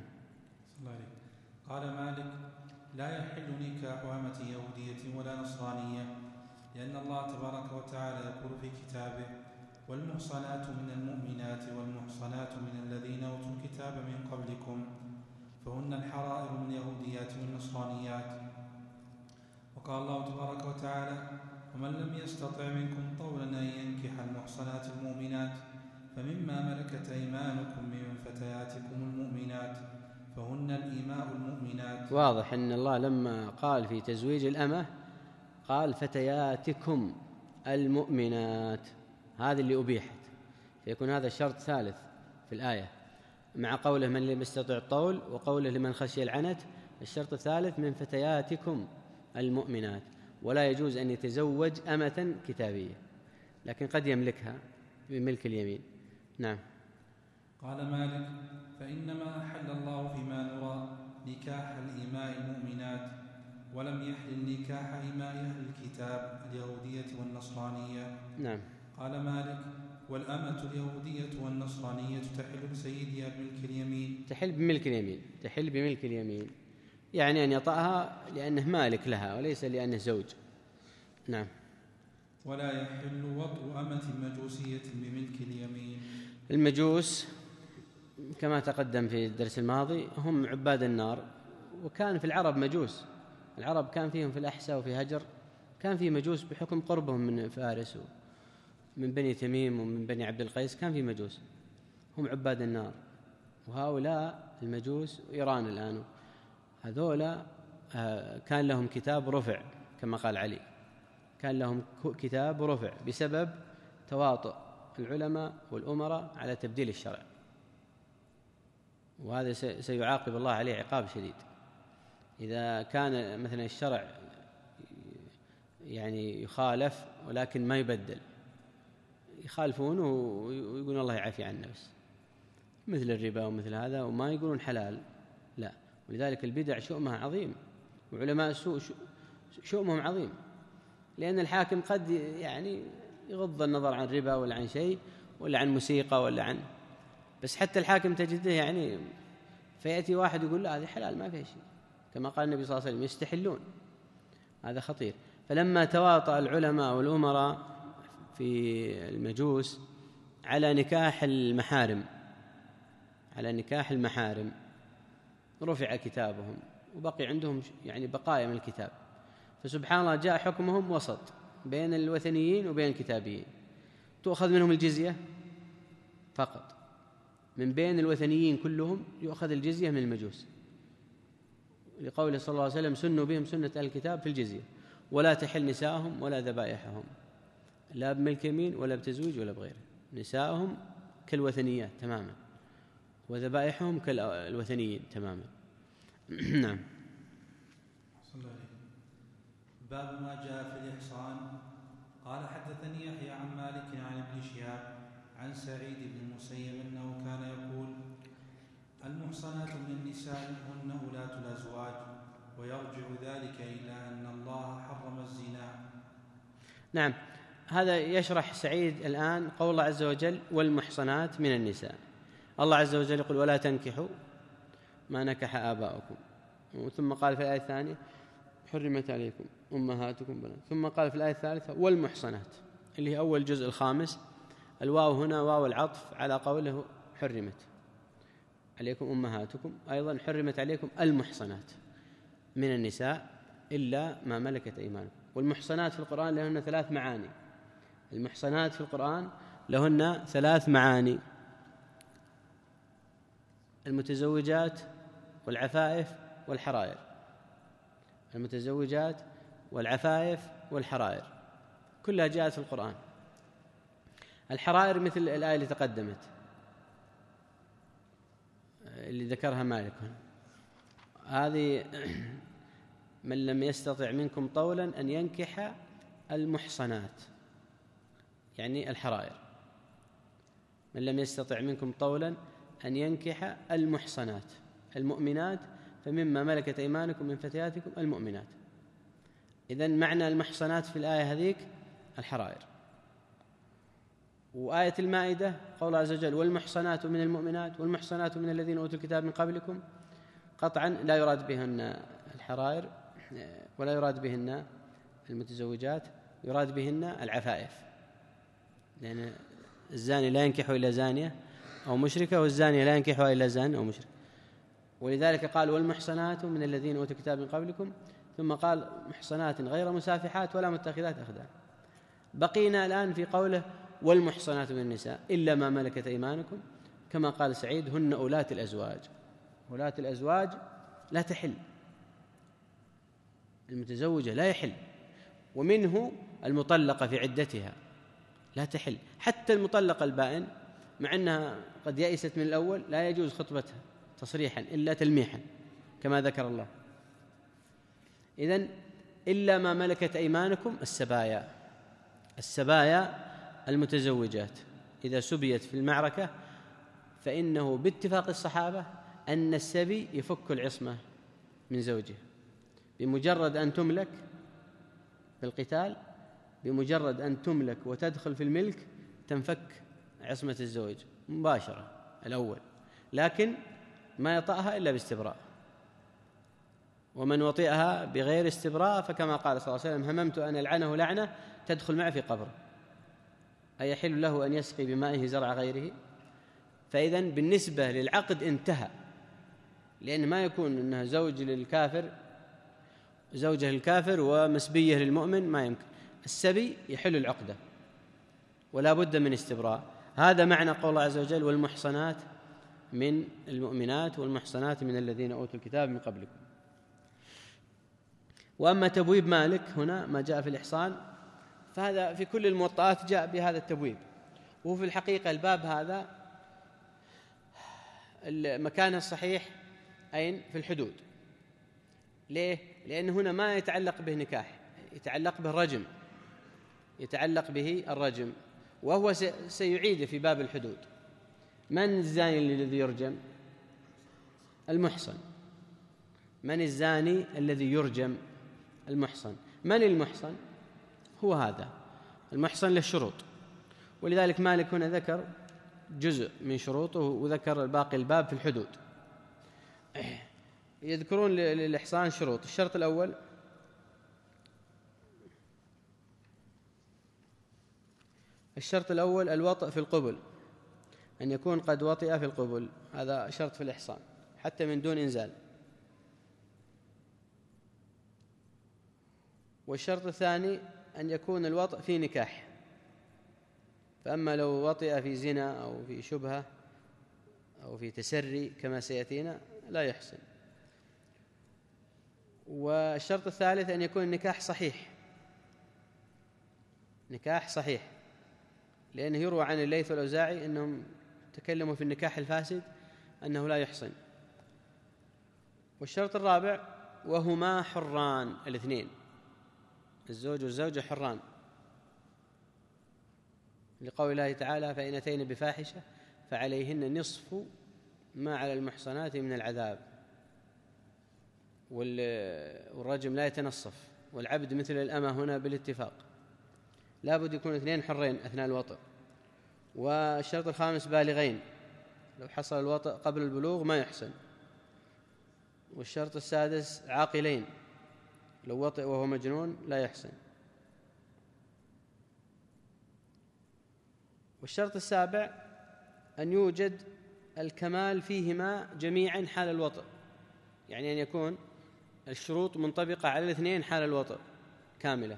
Speaker 2: قال مالك: لا يحل نكاح أمة يهودية ولا نصرانية، لأن الله تبارك وتعالى يقول في كتابه: والمحصنات من المؤمنات والمحصنات من الذين أوتوا الكتاب من قبلكم فهن الحرائر من اليهوديات والنصرانيات. وقال الله تبارك وتعالى: ومن لم يستطع منكم طولا أن ينكح المحصنات المؤمنات فمما ملكت أيمانكم من فتياتكم المؤمنات فهن الإماء المؤمنات.
Speaker 1: واضح أن الله لما قال في تزويج الأمة قال فتياتكم المؤمنات، هذه اللي أبيحت، فيكون هذا شرط ثالث في الآية، مع قوله من لم يستطع الطول وقوله لمن خشي العنت. الشرط الثالث من فتياتكم المؤمنات، ولا يجوز أن يتزوج أمة كتابية، لكن قد يملكها بملك اليمين. نعم.
Speaker 2: قال مالك: فإنما أحل الله فيما نرى نكاح الإماء المؤمنات، ولم يحل نكاح إماء أهل الكتاب اليهودية والنصرانية.
Speaker 1: نعم.
Speaker 2: قال مالك: والأمة اليهودية والنصرانية تحل بسيدها بملك اليمين.
Speaker 1: تحل بملك اليمين، تحل بملك اليمين، يعني أن يطأها لأنه مالك لها وليس لأنه زوج. نعم.
Speaker 2: ولا يحل وطء أمة مجوسية بملك اليمين.
Speaker 1: المجوس كما تقدم في الدرس الماضي هم عباد النار، وكان في العرب مجوس، العرب كان فيهم في الأحساء وفي هجر كان في مجوس بحكم قربهم من فارس ومن بني تميم ومن بني عبد القيس، كان في مجوس هم عباد النار. وهؤلاء المجوس إيران الآن هذولا كان لهم كتاب رفع كما قال علي، كان لهم كتاب رفع بسبب تواطؤ العلماء والأمراء على تبديل الشرع، وهذا سيعاقب الله عليه عقاب شديد. إذا كان مثلا الشرع يعني يخالف ولكن ما يبدل، يخالفون ويقولون الله يعافي عنا بس، مثل الربا ومثل هذا، وما يقولون حلال، لا. ولذلك البدع شؤمها عظيم، وعلماء السوء شؤمهم عظيم، لأن الحاكم قد يعني يغض النظر عن ربا ولا عن شيء ولا عن موسيقى ولا عن، بس حتى الحاكم تجده يعني فيأتي واحد يقول لا هذه حلال ما فيها شيء، كما قال النبي صلى الله عليه وسلم يستحلون، هذا خطير. فلما تواطأ العلماء والأمراء في المجوس على نكاح المحارم على نكاح المحارم رفع كتابهم وبقي عندهم يعني بقايا من الكتاب، فسبحان الله جاء حكمهم وسط بين الوثنيين وبين الكتابيين، تؤخذ منهم الجزية فقط، من بين الوثنيين كلهم يؤخذ الجزية من المجوس، لقوله صلى الله عليه وسلم سنوا بهم سنة أهل الكتاب في الجزية، ولا تحل نساءهم ولا ذبائحهم، لا بملك يمين ولا بتزويج ولا بغيره، نساءهم كالوثنيات تماما وذبائحهم كالوثنيين تماما. نعم.
Speaker 2: باب ما جاء في الإحصان. قال حدثني يحيى عن مالك عن ابن شهاب عن سعيد بن المسيب أنه كان يقول المحصنات من النساء هن أولاة الأزواج، ويرجع ذلك إلى أن الله حرم الزنا.
Speaker 1: نعم، هذا يشرح سعيد الآن قول الله عز وجل والمحصنات من النساء. الله عز وجل يقول ولا تنكحوا ما نكح آباؤكم، ثم قال في الآية الثانية حرمت عليكم أمهاتكم بنات، ثم قال في الآية الثالثة والمحصنات اللي هي أول جزء الخامس، الواو هنا واو العطف على قوله حرمت عليكم أمهاتكم، أيضا حرمت عليكم المحصنات من النساء إلا ما ملكت أيمانكم. والمحصنات في القرآن لهن ثلاث معاني، المحصنات في القرآن لهن ثلاث معاني: المتزوجات والعفائف والحرائر، المتزوجات والعفائف والحرائر كلها جاءت في القرآن. الحرائر مثل الآية اللي تقدمت اللي ذكرها مالك، هذه من لم يستطع منكم طولا أن ينكح المحصنات، يعني الحرائر، من لم يستطع منكم طولا أن ينكح المحصنات المؤمنات فمما ملكت أيمانكم من فتياتكم المؤمنات. إذن معنى المحصنات في الآية هذيك الحرائر. وآية المائدة قول عز وجل والمحصنات من المؤمنات والمحصنات من الذين أوتوا الكتاب من قبلكم، قطعا لا يراد بهن الحرائر ولا يراد بهن المتزوجات، يراد بهن العفائف، لأن الزاني لا ينكح إلا زانية أو مشركة، والزانية لا ينكحها إلا زان أو مشرك، ولذلك قال والمحصنات من الذين أوتوا الكتاب من قبلكم، ثم قال محصنات غير مسافحات ولا متخذات أخدان. بقينا الآن في قوله والمحصنات من النساء إلا ما ملكت أيمانكم، كما قال سعيد هن أولاة الأزواج. أولاة الأزواج لا تحل، المتزوجة لا يحل، ومنه المطلقة في عدتها لا تحل، حتى المطلقة البائن مع أنها قد يئست من الأول لا يجوز خطبتها تصريحا إلا تلميحا كما ذكر الله. إذن إلا ما ملكت أيمانكم السبايا، السبايا المتزوجات إذا سبيت في المعركة فإنه باتفاق الصحابة أن السبي يفك العصمة من زوجه بمجرد أن تملك بالقتال، بمجرد أن تملك وتدخل في الملك تنفك عصمة الزوج مباشرة الأول، لكن ما يطأها إلا باستبراء، ومن وطئها بغير استبراء فكما قال صلى الله عليه وسلم هممت أن ألعنه لعنة تدخل معه في قبره، أي يحل له أن يسقي بمائه زرع غيره. فإذن بالنسبة للعقد انتهى، لأن ما يكون أنها زوج للكافر زوجة للكافر ومسبية للمؤمن، ما يمكن. السبي يحل العقدة ولا بد من استبراء. هذا معنى قول الله عز وجل والمحصنات من المؤمنات والمحصنات من الذين أوتوا الكتاب من قبلكم. وأما تبويب مالك هنا ما جاء في الإحصان فهذا في كل الموطئات جاء بهذا التبويب، وهو في الحقيقة الباب هذا المكان الصحيح أين؟ في الحدود. ليه؟ لأن هنا ما يتعلق به نكاح، يتعلق به رجم، يتعلق به الرجم، وهو سيعيد في باب الحدود. من الزاني الذي يرجم؟ المحصن. من الزاني الذي يرجم؟ المحصن. من المحصن؟ هو هذا المحصن له شروط، ولذلك مالك هنا ذكر جزء من شروطه وذكر باقي الباب في الحدود. يذكرون للإحصان شروط. الشرط الأول الشرط الأول الوطء في القبل، أن يكون قد وطئ في القبل، هذا شرط في الإحصان حتى من دون إنزال. والشرط الثاني أن يكون الوطء في نكاح، فأما لو وطئ في زنا أو في شبهة أو في تسري كما سيأتينا لا يحسن. والشرط الثالث أن يكون النكاح صحيح، نكاح صحيح، لأنه يروى عن الليث والأوزاعي أنهم تكلموا في النكاح الفاسد أنه لا يحسن. والشرط الرابع وهما حران، الاثنين الزوج والزوجة حران، لقول الله تعالى فإن أتين بفاحشة فعليهن نصف ما على المحصنات من العذاب، والرجم لا يتنصف، والعبد مثل الأمة هنا بالاتفاق، لا بد يكون اثنين حرين أثناء الوطء. والشرط الخامس بالغين، لو حصل الوطء قبل البلوغ ما يحسن. والشرط السادس عاقلين، لو وطئ وهو مجنون لا يحسن. والشرط السابع أن يوجد الكمال فيهما جميعا حال الوطء، يعني أن يكون الشروط منطبقة على الاثنين حال الوطء كاملة.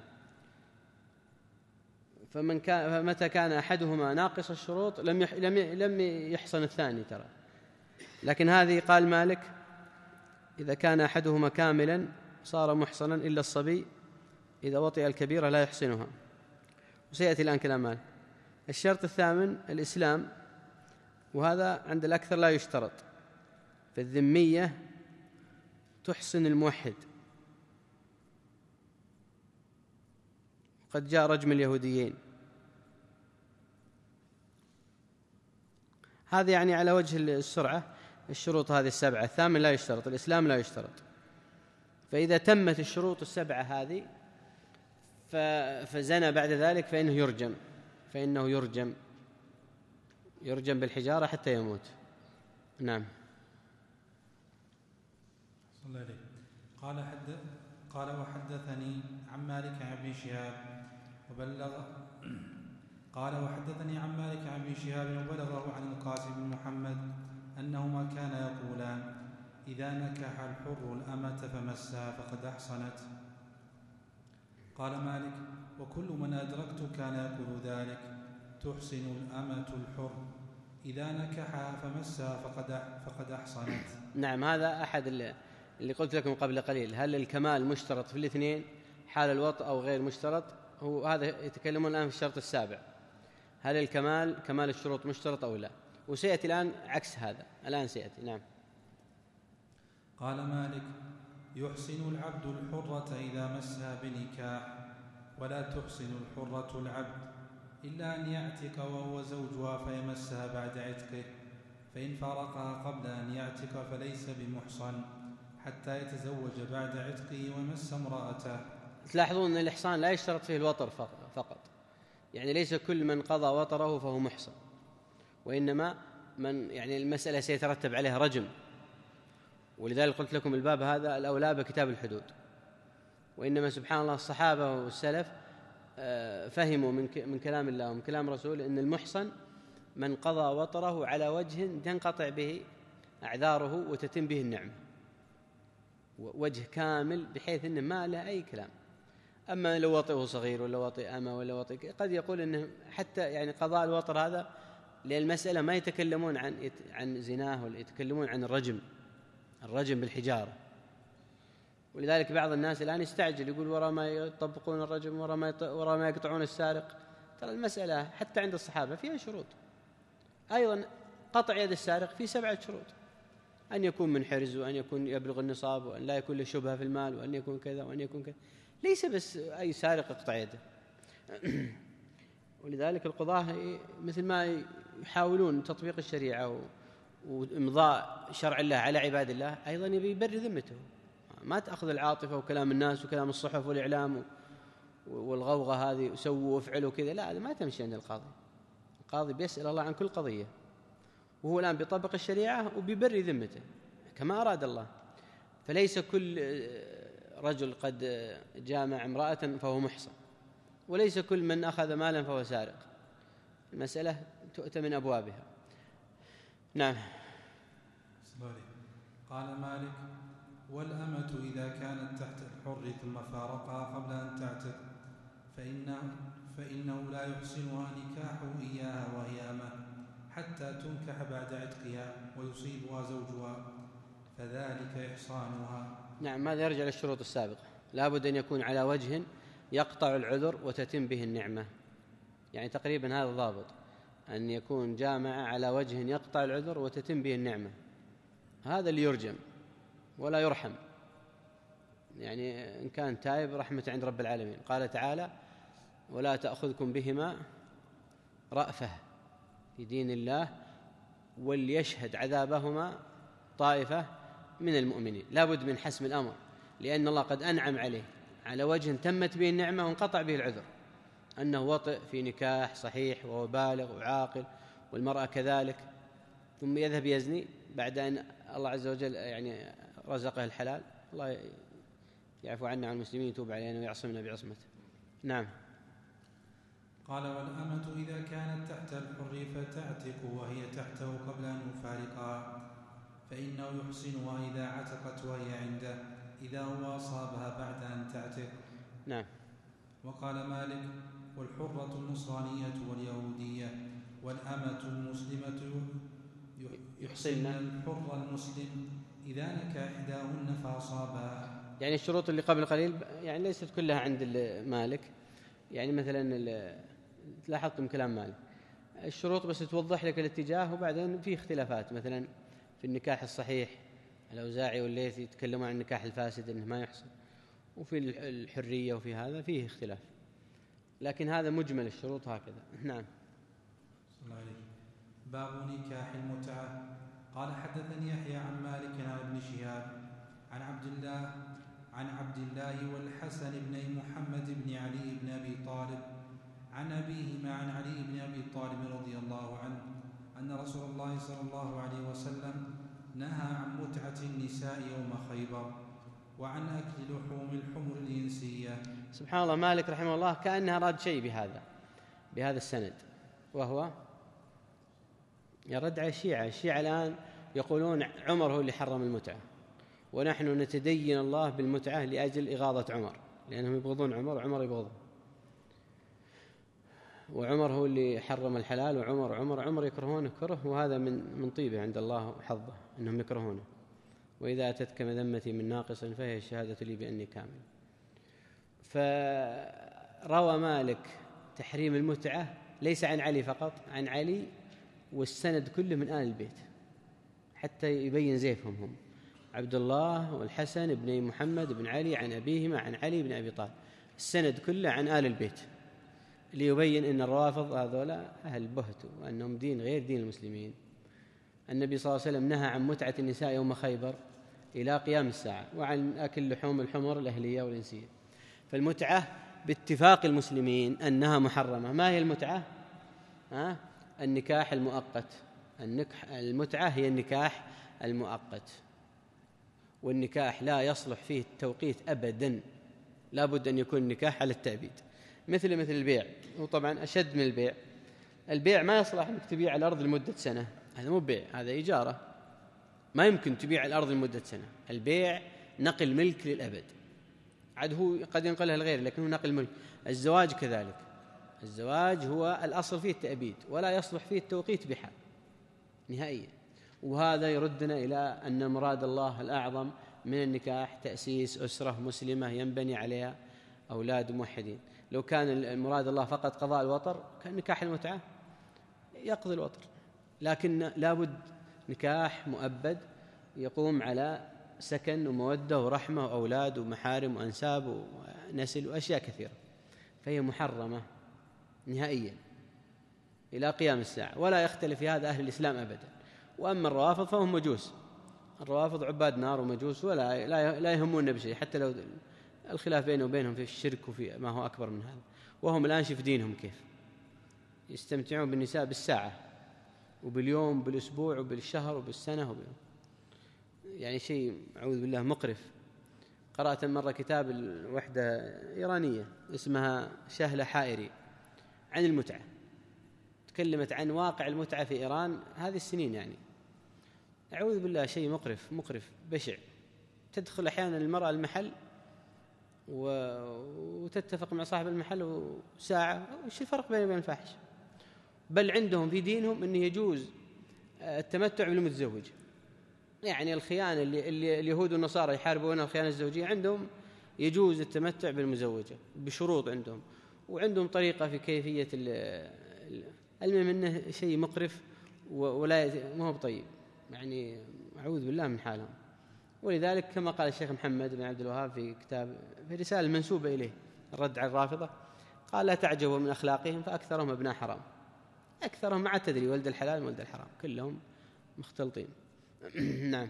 Speaker 1: فمن كان فمتى كان أحدهما ناقص الشروط لم يح لم لم يحصن الثاني ترى. لكن هذه قال مالك إذا كان أحدهما كاملا صار محصنا إلا الصبي إذا وطئ الكبيرة لا يحسنها، وسيأتي الآن كلام مالك. الشرط الثامن الإسلام، وهذا عند الأكثر لا يشترط، فالذمية تحسن الموحد، قد جاء رجم اليهوديين. هذا يعني على وجه السرعة الشروط هذه السبعة. الثامن لا يشترط، الإسلام لا يشترط. فإذا تمت الشروط السبعة هذه فزنى بعد ذلك فإنه يرجم فإنه يرجم يرجم بالحجارة حتى يموت. نعم.
Speaker 2: صلى الله عليه. قال حد قال وحدثني عن مالك عن ابن شهاب وبلغ قال وحدثني عن مالك عن ابن شهاب وبلغه عن القاسم بن محمد أنهما كانا يقولان إذا نكح الحر الأمة فمسها فقد أحصنت. قال مالك وكل من أدركت كان يقول ذلك، تحسن الأمة الحر إذا نكحها فمسها فقد فقد أحصنت.
Speaker 1: نعم، هذا أحد اللي قلت لكم قبل قليل، هل الكمال مشترط في الاثنين حال الوطء أو غير مشترط؟ هو هذا يتكلمون الآن في الشرط السابع، هل الكمال كمال الشروط مشترط أو لا؟ وسيأتي الآن عكس هذا، الآن سيأتي. نعم.
Speaker 2: قال مالك يحسن العبد الحرة إذا مسها بنكاح، ولا تحسن الحرة العبد إلا أن يعتق وهو زوجها فيمسها بعد عتقه، فإن فارقها قبل أن يعتق فليس بمحصن حتى يتزوج بعد عتقه ويمس امرأته.
Speaker 1: تلاحظون أن الإحصان لا يشترط فيه الوطر فقط، يعني ليس كل من قضى وطره فهو محصن، وإنما من يعني المسألة سيترتب عليها رجم. ولذلك قلت لكم الباب هذا الأولى بكتاب الحدود. وإنما سبحان الله الصحابة والسلف فهموا من كلام الله ومن كلام رسوله أن المحصن من قضى وطره على وجه تنقطع به أعذاره وتتم به النعمة، وجه كامل بحيث أنه ما له أي كلام. أما لو وطئه صغير ولا وطئ أمة ولا وطئ، قد يقول أنه حتى يعني قضاء الوطر هذا، لأن المسألة ما يتكلمون عن عن زناه، ولا يتكلمون عن الرجم الرجم بالحجارة. ولذلك بعض الناس الآن يستعجل يقول وراء ما يطبقون الرجم وراء ما وراء ما يقطعون السارق. ترى المسألة حتى عند الصحابة فيها شروط. أيضا قطع يد السارق في سبعة شروط: أن يكون من حرز، وأن يكون يبلغ النصاب، وأن لا يكون له شبهة في المال، وأن يكون كذا وأن يكون كذا. ليس بس أي سارق يقطع يده. ولذلك القضاة مثل ما يحاولون تطبيق الشريعة وإمضاء شرع الله على عباد الله، أيضا يبي يبرر ذمته، ما تأخذ العاطفة وكلام الناس وكلام الصحف والإعلام والغوغة هذه وسووا وافعلوا كذا. لا، هذا ما تمشي عند القاضي. القاضي بيسأل الله عن كل قضية، وهو الآن بيطبق الشريعة وبيبرر ذمته كما أراد الله. فليس كل رجل قد جامع امرأة فهو محصن، وليس كل من أخذ مالا فهو سارق. المسألة تؤتى من أبوابها. نعم.
Speaker 2: قال مالك والأمة إذا كانت تحت الحر ثم فارقها قبل أن تعتق فإنه, فإنه لا يحسنها نكاحه إياها وهي أمة حتى تنكح بعد عتقها ويصيبها زوجها، فذلك إحصانها.
Speaker 1: نعم، هذا يرجع للشروط السابقة، لا بد أن يكون على وجه يقطع العذر وتتم به النعمة. يعني تقريبا هذا الضابط، أن يكون جامع على وجه يقطع العذر وتتم به النعمة، هذا اللي يرجم ولا يرحم. يعني إن كان تائب رحمة عند رب العالمين. قال تعالى: ولا تأخذكم بهما رأفة في دين الله وليشهد عذابهما طائفة من المؤمنين. لا بد من حسم الأمر، لأن الله قد أنعم عليه على وجه تمت به النعمة وانقطع به العذر، أنه وطئ في نكاح صحيح وهو بالغ وعاقل، والمرأة كذلك، ثم يذهب يزني بعد أن الله عز وجل يعني رزقه الحلال. الله يعفو عنا عن المسلمين، يتوب علينا ويعصمنا بعصمته. نعم.
Speaker 2: قال: والأمة إذا كانت تحت الحر فتعتق وهي تحته قبل أن يفارقها فإنه يحسنها إذا عتقت وهي عنده إذا هو أصابها بعد أن تعتق.
Speaker 1: نعم.
Speaker 2: وقال مالك: والحرة النصرانية واليهودية والأمة المسلمة يحسن الحر المسلم إذا نكى إحداهن فأصابها.
Speaker 1: يعني الشروط اللي قبل قليل يعني ليست كلها عند مالك. يعني مثلا لاحظتم كلام مالك الشروط بس توضح لك الاتجاه، وبعدين في اختلافات. مثلا في النكاح الصحيح الأوزاعي والليثي يتكلمون عن النكاح الفاسد أنه ما يحصل، وفي الحرية وفي هذا فيه اختلاف، لكن هذا مجمل الشروط هكذا. نعم.
Speaker 2: باب نكاح المتعة. قال: حدثني يحيى عن مالك عن ابن شهاب عن عبد الله عن عبد الله والحسن بن محمد بن علي بن أبي طالب عن أبيهما عن علي بن أبي طالب رضي الله عنه أن رسول الله صلى الله عليه وسلم نهى عن متعة النساء يوم خيبر وعن أكل لحوم الحمر الإنسية.
Speaker 1: سبحان الله، مالك رحمه الله كأنه أراد شيء بهذا بهذا السند، وهو يرد على الشيعة. الشيعة الآن يقولون عمر هو اللي حرم المتعة، ونحن نتدين الله بالمتعة لأجل إغاظة عمر، لأنهم يبغضون عمر وعمر يبغضهم، وعمر هو اللي حرم الحلال، وعمر عمر عمر يكرهونه كره، وهذا من من طيبه عند الله وحظه أنهم يكرهونه. وإذا أتتك مذمتي من ناقص فهي الشهادة لي بأني كامل. فروى مالك تحريم المتعة ليس عن علي فقط، عن علي والسند كله من آل البيت، حتى يبين زيفهم هم، عبد الله والحسن بن محمد بن علي عن أبيهما عن علي بن أبي طالب، السند كله عن آل البيت، ليبين أن الروافض هذولا أهل بهت وأنهم دين غير دين المسلمين. النبي صلى الله عليه وسلم نهى عن متعة النساء يوم خيبر إلى قيام الساعة، وعن أكل لحوم الحمر الأهلية والإنسية. فالمتعة باتفاق المسلمين أنها محرمة. ما هي المتعة؟ ها؟ النكاح المؤقت. النكح المتعة هي النكاح المؤقت، والنكاح لا يصلح فيه التوقيت أبدا، لا بد أن يكون النكاح على التأبيد، مثل مثل البيع. وطبعا أشد من البيع، البيع ما يصلح أنك تبيع الأرض لمدة سنة، هذا مو بيع، هذا إجارة، ما يمكن تبيع الأرض لمدة سنة. البيع نقل ملك للأبد، عاد هو قد ينقلها لغيره لكنه نقل ملك. الزواج كذلك، الزواج هو الأصل فيه التأبيد، ولا يصلح فيه التوقيت بحال نهائيا. وهذا يردنا إلى أن مراد الله الأعظم من النكاح تأسيس أسرة مسلمة ينبني عليها أولاد موحدين. لو كان المراد الله فقط قضاء الوطر كان نكاح المتعة يقضي الوطر، لكن لابد نكاح مؤبد يقوم على سكن ومودة ورحمة وأولاد ومحارم وأنساب ونسل وأشياء كثيرة، فهي محرمة نهائيا إلى قيام الساعة، ولا يختلف في هذا أهل الإسلام أبدا. وأما الروافض فهم مجوس، الروافض عباد نار ومجوس، ولا لا يهمون بشيء، حتى لو الخلاف بينه وبينهم في الشرك وفي ما هو أكبر من هذا. وهم الآن شوف دينهم كيف يستمتعون بالنساء بالساعة وباليوم بالأسبوع وبالشهر وبالسنة وبال... يعني شيء أعوذ بالله مقرف. قرأت مرة كتاب الوحدة إيرانية اسمها شهلة حائري عن المتعة، تكلمت عن واقع المتعة في إيران هذه السنين، يعني أعوذ بالله شيء مقرف مقرف بشع، تدخل أحيانا المرأة المحل وتتفق مع صاحب المحل ساعة، وش الفرق بين وبين الفاحش؟ بل عندهم في دينهم أنه يجوز التمتع بالمتزوج. يعني الخيانة اللي, اللي اليهود والنصارى يحاربون الخيانة الزوجية، عندهم يجوز التمتع بالمزوجة بشروط عندهم، وعندهم طريقة في كيفية المهم أنه شيء مقرف ولا ما هو طيب، يعني أعوذ بالله من حالهم. ولذلك كما قال الشيخ محمد بن عبد الوهاب في كتاب في رسالة منسوبة إليه الرد على الرافضة، قال: لا تعجبوا من أخلاقهم فأكثرهم ابناء حرام. أكثرهم ما تدري ولد الحلال ولد الحرام، كلهم مختلطين. نعم.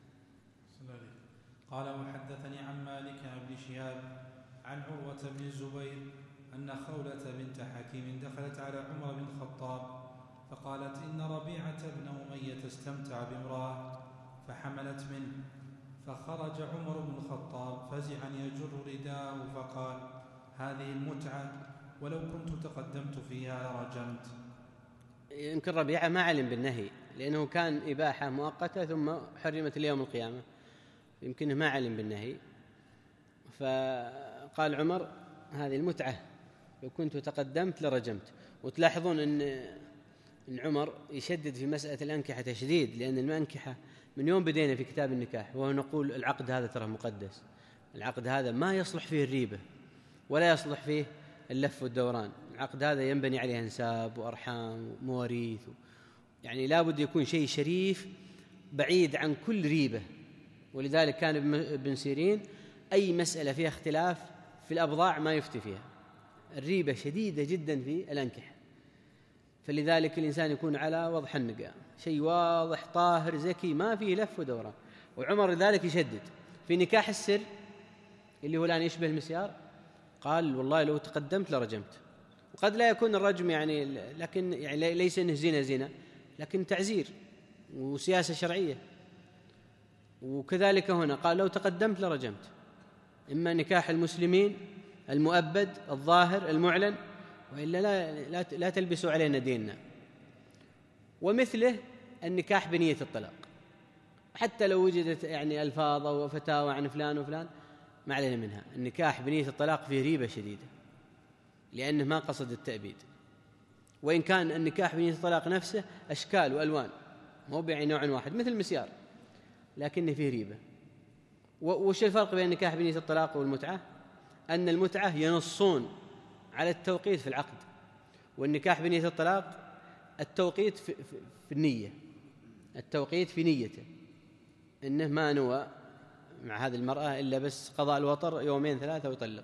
Speaker 2: قال: وحدثني عن مالك بن شهاب عن عروة بن الزبير أن خولة بنت حكيم دخلت على عمر بن الخطاب فقالت: إن ربيعة بن أمية استمتع بامرأة فحملت منه، فخرج عمر بن الخطاب فزعا يجر رداءه فقال: هذه المتعة، ولو كنت تقدمت فيها لرجمت.
Speaker 1: يمكن ربيعة ما علم بالنهي، لأنه كان إباحة مؤقتة ثم حرمت اليوم القيامة، يمكنه ما علم بالنهي. فقال عمر: هذه المتعة، لو كنت تقدمت لرجمت. وتلاحظون أن إن عمر يشدد في مسألة الأنكحة تشديد، لأن الأنكحة من يوم بدينا في كتاب النكاح وهو نقول العقد هذا ترى مقدس، العقد هذا ما يصلح فيه الريبة ولا يصلح فيه اللف والدوران، العقد هذا ينبني عليه أنساب وأرحام ومواريث، يعني لا بد يكون شيء شريف بعيد عن كل ريبة. ولذلك كان ابن سيرين أي مسألة فيها اختلاف في الأبضاع ما يفتي فيها، الريبة شديدة جدا في الأنكحة، فلذلك الإنسان يكون على وضح النقاء، شيء واضح طاهر زكي ما فيه لف ودوران. وعمر ذلك يشدد في نكاح السر اللي هو الآن يشبه المسيار، قال: والله لو تقدمت لرجمت. وقد لا يكون الرجم يعني، لكن يعني ليس انه زنا زنا، لكن تعزير وسياسة شرعية. وكذلك هنا قال: لو تقدمت لرجمت. إما نكاح المسلمين المؤبد الظاهر المعلن، وإلا لا, لا, لا تلبسوا علينا ديننا. ومثله النكاح بنية الطلاق، حتى لو وجدت يعني ألفاظ وفتاوى عن فلان وفلان ما علينا منها، النكاح بنية الطلاق فيه ريبة شديدة، لأنه ما قصد التأبيد. وإن كان النكاح بنية الطلاق نفسه أشكال وألوان، مو يعني نوع واحد مثل المسيار، لكنه فيه ريبة. وش الفرق بين النكاح بنية الطلاق والمتعة؟ أن المتعة ينصون على التوقيت في العقد، والنكاح بنية الطلاق التوقيت في, في, في النية، التوقيت في نيته، إنه ما نوى مع هذه المرأة إلا بس قضاء الوطر يومين ثلاثة ويطلق.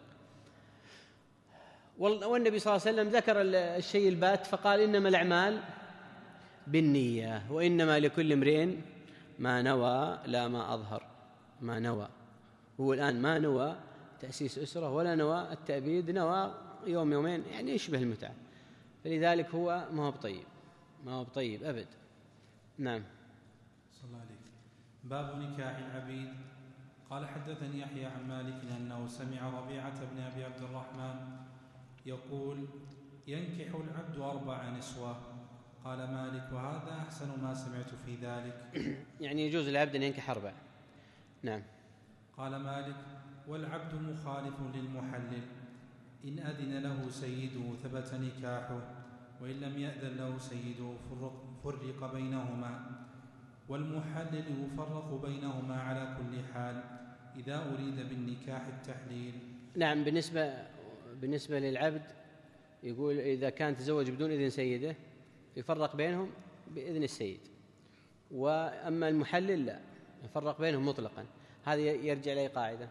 Speaker 1: والنبي صلى الله عليه وسلم ذكر الشيء البات فقال: إنما الأعمال بالنية وإنما لكل امرئ ما نوى لا ما أظهر. ما نوى، هو الآن ما نوى تأسيس أسرة ولا نوى التأبيد، نوى يوم يومين، يعني يشبه المتعة، فلذلك هو ما هو بطيب، ما هو بطيب أبد. نعم.
Speaker 2: صلى الله عليه. باب نكاح العبيد. قال: حدثني يحيى عن مالك أنه سمع ربيعة بن أبي عبد الرحمن يقول: ينكح العبد أربع نسوة. قال مالك: وهذا أحسن ما سمعت في ذلك.
Speaker 1: يعني يجوز للعبد أن ينكح أربع. نعم.
Speaker 2: قال مالك: والعبد مخالف للمحلل، إن أذن له سيده ثبت نكاحه، وإن لم يأذن له سيده فرق بينهما، والمحلل يفرق بينهما على كل حال إذا أريد بالنكاح التحليل.
Speaker 1: نعم. بالنسبة بالنسبة للعبد يقول: إذا كان تزوج بدون إذن سيده يفرق بينهم بإذن السيد، وأما المحلل لا، يفرق بينهم مطلقا. هذا يرجع إلى قاعدة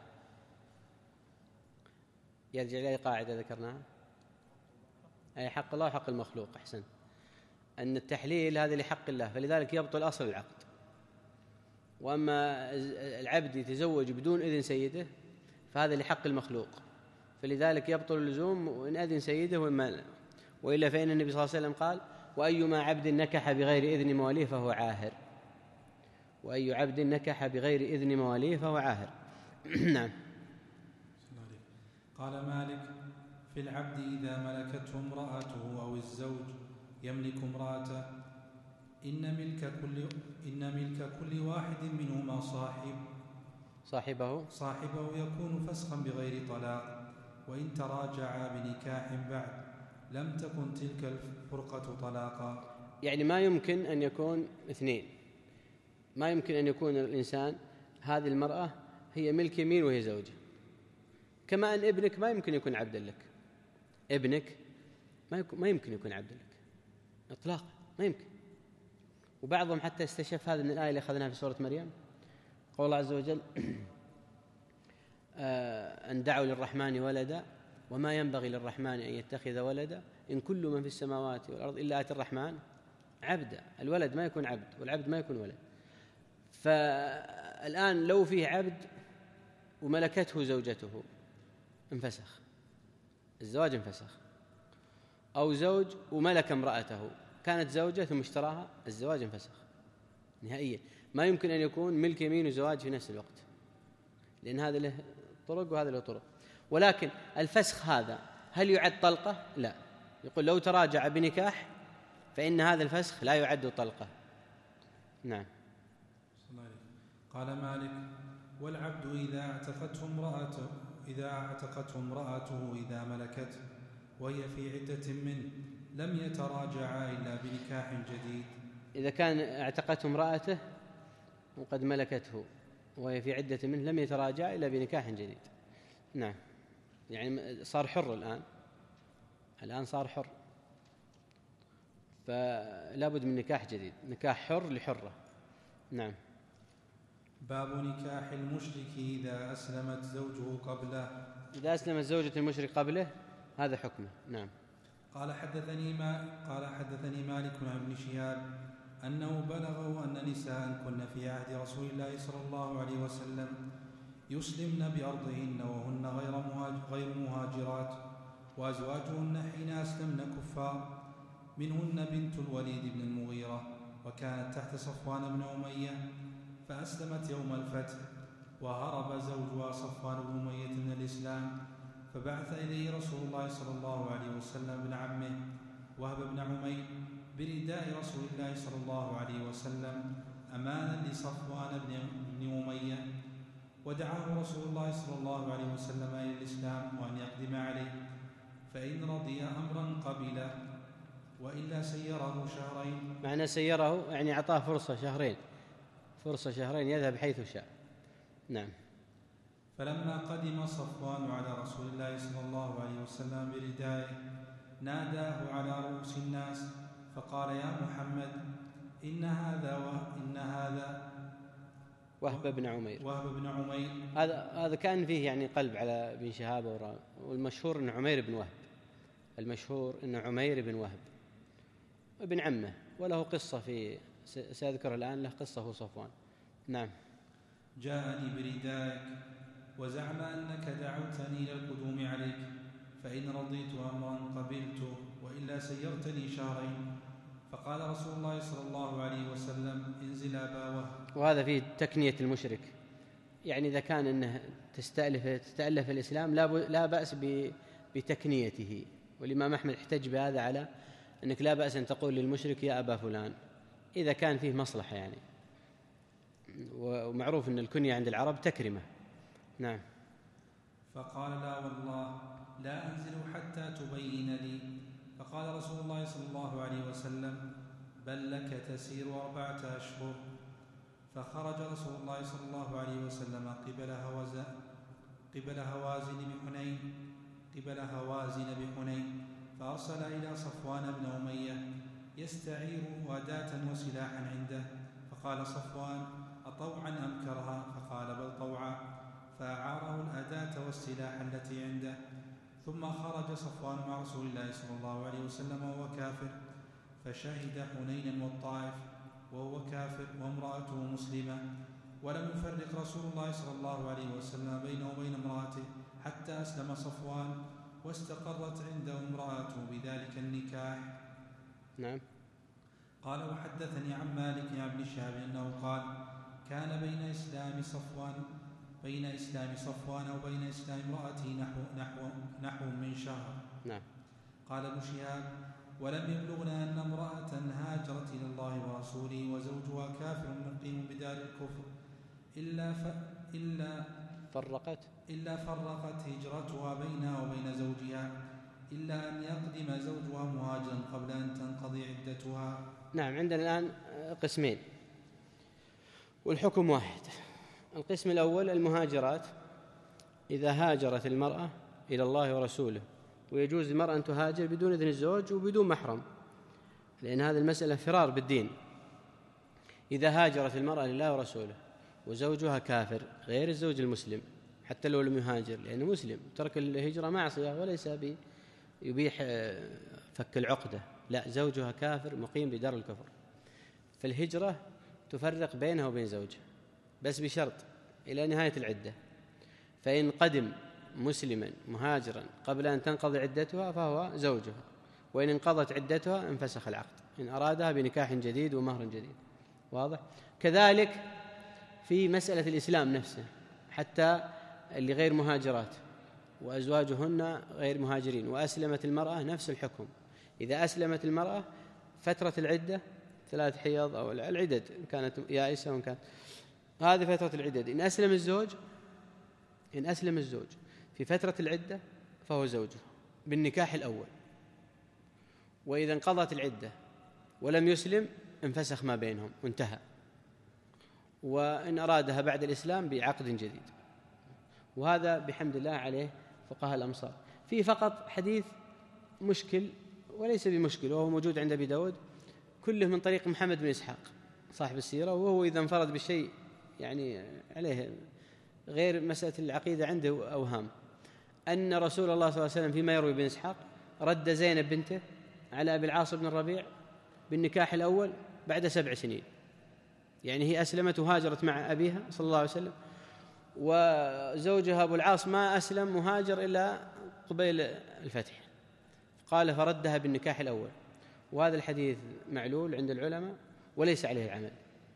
Speaker 1: يرجع إلى قاعدة ذكرناها، أي حق الله وحق المخلوق. أحسن، أن التحليل هذا لحق الله، فلذلك يبطل أصل العقد. وأما العبد يتزوج بدون إذن سيده فهذا لحق المخلوق، فلذلك يبطل اللزوم وإن أذن سيده وإما، وإلا فإن النبي صلى الله عليه وسلم قال: وأيما عبد نكح بغير إذن مواليه فهو عاهر. وأي عبد نكح بغير إذن مواليه فهو عاهر. نعم.
Speaker 2: قال مالك: في العبد إذا ملكته امرأته أو الزوج يملك امرأته، إن ملك كل إن ملك كل واحد منهما صاحب
Speaker 1: صاحبه
Speaker 2: صاحبه يكون فسخا بغير طلاق، وإن تراجعا بنكاح بعد لم تكن تلك الفرقة طلاقا.
Speaker 1: يعني ما يمكن أن يكون اثنين، ما يمكن أن يكون الإنسان هذه المرأة هي ملك يمين وهي زوجة، كما أن ابنك ما يمكن يكون عبدا لك، ابنك ما يمكن يكون عبدا لك إطلاقا، ما يمكن. وبعضهم حتى استشف هذا من الآية اللي أخذناها في سورة مريم، قول الله عز وجل أن دعوا للرحمن ولدا وما ينبغي للرحمن أن يتخذ ولدا إن كل من في السماوات والأرض إلا آتي الرحمن عبدا. الولد ما يكون عبد والعبد ما يكون ولد. فالآن لو فيه عبد وملكته زوجته انفسخ، الزواج انفسخ. أو زوج وملك امرأته، كانت زوجة ثم اشتراها، الزواج انفسخ نهائيا. ما يمكن أن يكون ملك يمين وزواج في نفس الوقت، لأن هذا له طرق وهذا له طرق. ولكن الفسخ هذا هل يعد طلقة؟ لا، يقول لو تراجع بنكاح فإن هذا الفسخ لا يعد طلقة. نعم.
Speaker 2: قال مالك: والعبد إذا اعتقته امرأته إذا اعتقته امرأته إذا ملكته وهي في عدة منه لم يتراجعا إلا بنكاح جديد.
Speaker 1: إذا كان اعتقته امرأته وقد ملكته وهي في عدة منه لم يتراجع إلا بنكاح جديد. نعم، يعني صار حر الآن، الآن صار حر، فلا بد من نكاح جديد، نكاح حر لحرة. نعم.
Speaker 2: باب نكاح المشرك إذا أسلمت زوجه قبله.
Speaker 1: إذا أسلمت زوجة المشرك قبله هذا حكمه. نعم.
Speaker 2: قال حدثني ما قال حدثني مالك عن ابن شهاب أنه بلغه أن نساء كن في عهد رسول الله صلى الله عليه وسلم يسلمن بأرضهن وهن غير غير مهاجرات، وأزواجهن حين أسلمن كفار، منهن بنت الوليد بن المغيرة وكانت تحت صفوان بن أمية، فأسلمت يوم الفتح، وهرب زوجها صفوان بن أمية من الإسلام، فبعث إليه رسول الله صلى الله عليه وسلم بن عمه وهب بن عمير برداء رسول الله صلى الله عليه وسلم أمانا لصفوان بن أمية، ودعاه رسول الله صلى الله عليه وسلم إلى الإسلام وأن يقدم عليه، فإن رضي أمرا قبله وإلا سيره شهرين.
Speaker 1: معنى سيره يعني أعطاه فرصة شهرين، فرصة شهرين يذهب حيث شاء. نعم.
Speaker 2: فلما قدم صفوان على رسول الله صلى الله عليه وسلم بردائه ناداه على رؤوس الناس فقال: يا محمد إن هذا وإن هذا
Speaker 1: وهب بن عمير.
Speaker 2: وهب بن عمير
Speaker 1: هذا هذا كان فيه يعني قلب على ابن شهاب، والمشهور أن عمير بن وهب، المشهور أن عمير بن وهب ابن عمه، وله قصة في سأذكر الآن، له قصة هو صفوان. نعم.
Speaker 2: جاءني بردائك وزعم أنك دعوتني إلى القدوم عليك، فإن رضيت أمرا قبلته وإلا سيرتني شهرين. فقال رسول الله صلى الله عليه وسلم: انزل أبا وهب.
Speaker 1: وهذا فيه تكنية المشرك، يعني إذا كان أنه تستألف تتألف الإسلام لا بأس بتكنيته، والإمام أحمد احتج بهذا على أنك لا بأس أن تقول للمشرك يا أبا فلان إذا كان فيه مصلحة يعني، ومعروف أن الكنية عند العرب تكرمة. نعم.
Speaker 2: فقال: لا والله لا أنزل حتى تبين لي. فقال رسول الله صلى الله عليه وسلم: بل لك تسير أربعة أشهر. فخرج رسول الله صلى الله عليه وسلم قبل هوازن قبل هوازن بحنين قبل هوازن بحنين فأرسل إلى صفوان بن أمية يستعير أداة وسلاحا عنده، فقال صفوان: أطوعا أم كرها؟ فقال: بل طوعا. فأعاره الأداة والسلاح التي عنده، ثم خرج صفوان مع رسول الله صلى الله عليه وسلم وهو كافر، فشهد حنينا والطائف وهو كافر وامرأته مسلمة، ولم يفرق رسول الله صلى الله عليه وسلم بينه وبين امرأته حتى أسلم صفوان، واستقرت عنده امرأته بذلك النكاح.
Speaker 1: نعم.
Speaker 2: قال: وحدثني عن مالك عن ابن شهاب أنه قال: كان بين إسلام صفوان بين إسلام صفوان وبين إسلام امرأته نحو, نحو, نحو من شهر.
Speaker 1: نعم.
Speaker 2: قال ابن شهاب: ولم يبلغنا أن امرأة هاجرت إلى الله ورسوله وزوجها كافر مقيم بدار الكفر إلا, ف إلا
Speaker 1: فرقت
Speaker 2: إلا فرقت هجرتها بينها وبين زوجها إلا أن يقدم زوجها مهاجرا قبل أن تنقضي عدتها.
Speaker 1: نعم، عندنا الآن قسمين والحكم واحد. القسم الأول المهاجرات، إذا هاجرت المرأة إلى الله ورسوله، ويجوز للمرأة أن تهاجر بدون إذن الزوج وبدون محرم، لأن هذه المسألة فرار بالدين. إذا هاجرت المرأة لله ورسوله وزوجها كافر غير الزوج المسلم حتى لو لم يهاجر، لأنه مسلم، ترك الهجرة معصية وليس يبيح فك العقدة، لا، زوجها كافر مقيم بدار الكفر، فالهجرة تفرق بينها وبين زوجها بس بشرط إلى نهاية العدة. فإن قدم مسلما مهاجرا قبل أن تنقضي عدتها فهو زوجها، وإن انقضت عدتها انفسخ العقد إن أرادها بنكاح جديد ومهر جديد. واضح؟ كذلك في مسألة الإسلام نفسه، حتى اللي غير مهاجرات وأزواجهن غير مهاجرين وأسلمت المرأة نفس الحكم. إذا أسلمت المرأة فترة العدة ثلاث حيض أو العدد إن كانت يائسة وإن كانت، هذه فترة العدد. إن أسلم الزوج إن أسلم الزوج في فترة العدة فهو زوجه بالنكاح الأول، وإذا انقضت العدة ولم يسلم انفسخ ما بينهم وانتهى، وإن أرادها بعد الإسلام بعقد جديد. وهذا بحمد الله عليه فقهاء الأمصار. في فقط حديث مشكل وليس بمشكل، وهو موجود عند أبي داود كله من طريق محمد بن إسحاق صاحب السيرة، وهو إذا انفرد بالشيء يعني عليه غير مسألة العقيدة عنده أوهام، أن رسول الله صلى الله عليه وسلم فيما يروي بن إسحاق رد زينب بنته على أبي العاص بن الربيع بالنكاح الأول بعد سبع سنين، يعني هي أسلمت وهاجرت مع أبيها صلى الله عليه وسلم، وزوجها أبو العاص ما أسلم مهاجر إلا قبيل الفتح، قال فردها بالنكاح الأول. وهذا الحديث معلول عند العلماء وليس عليه العمل،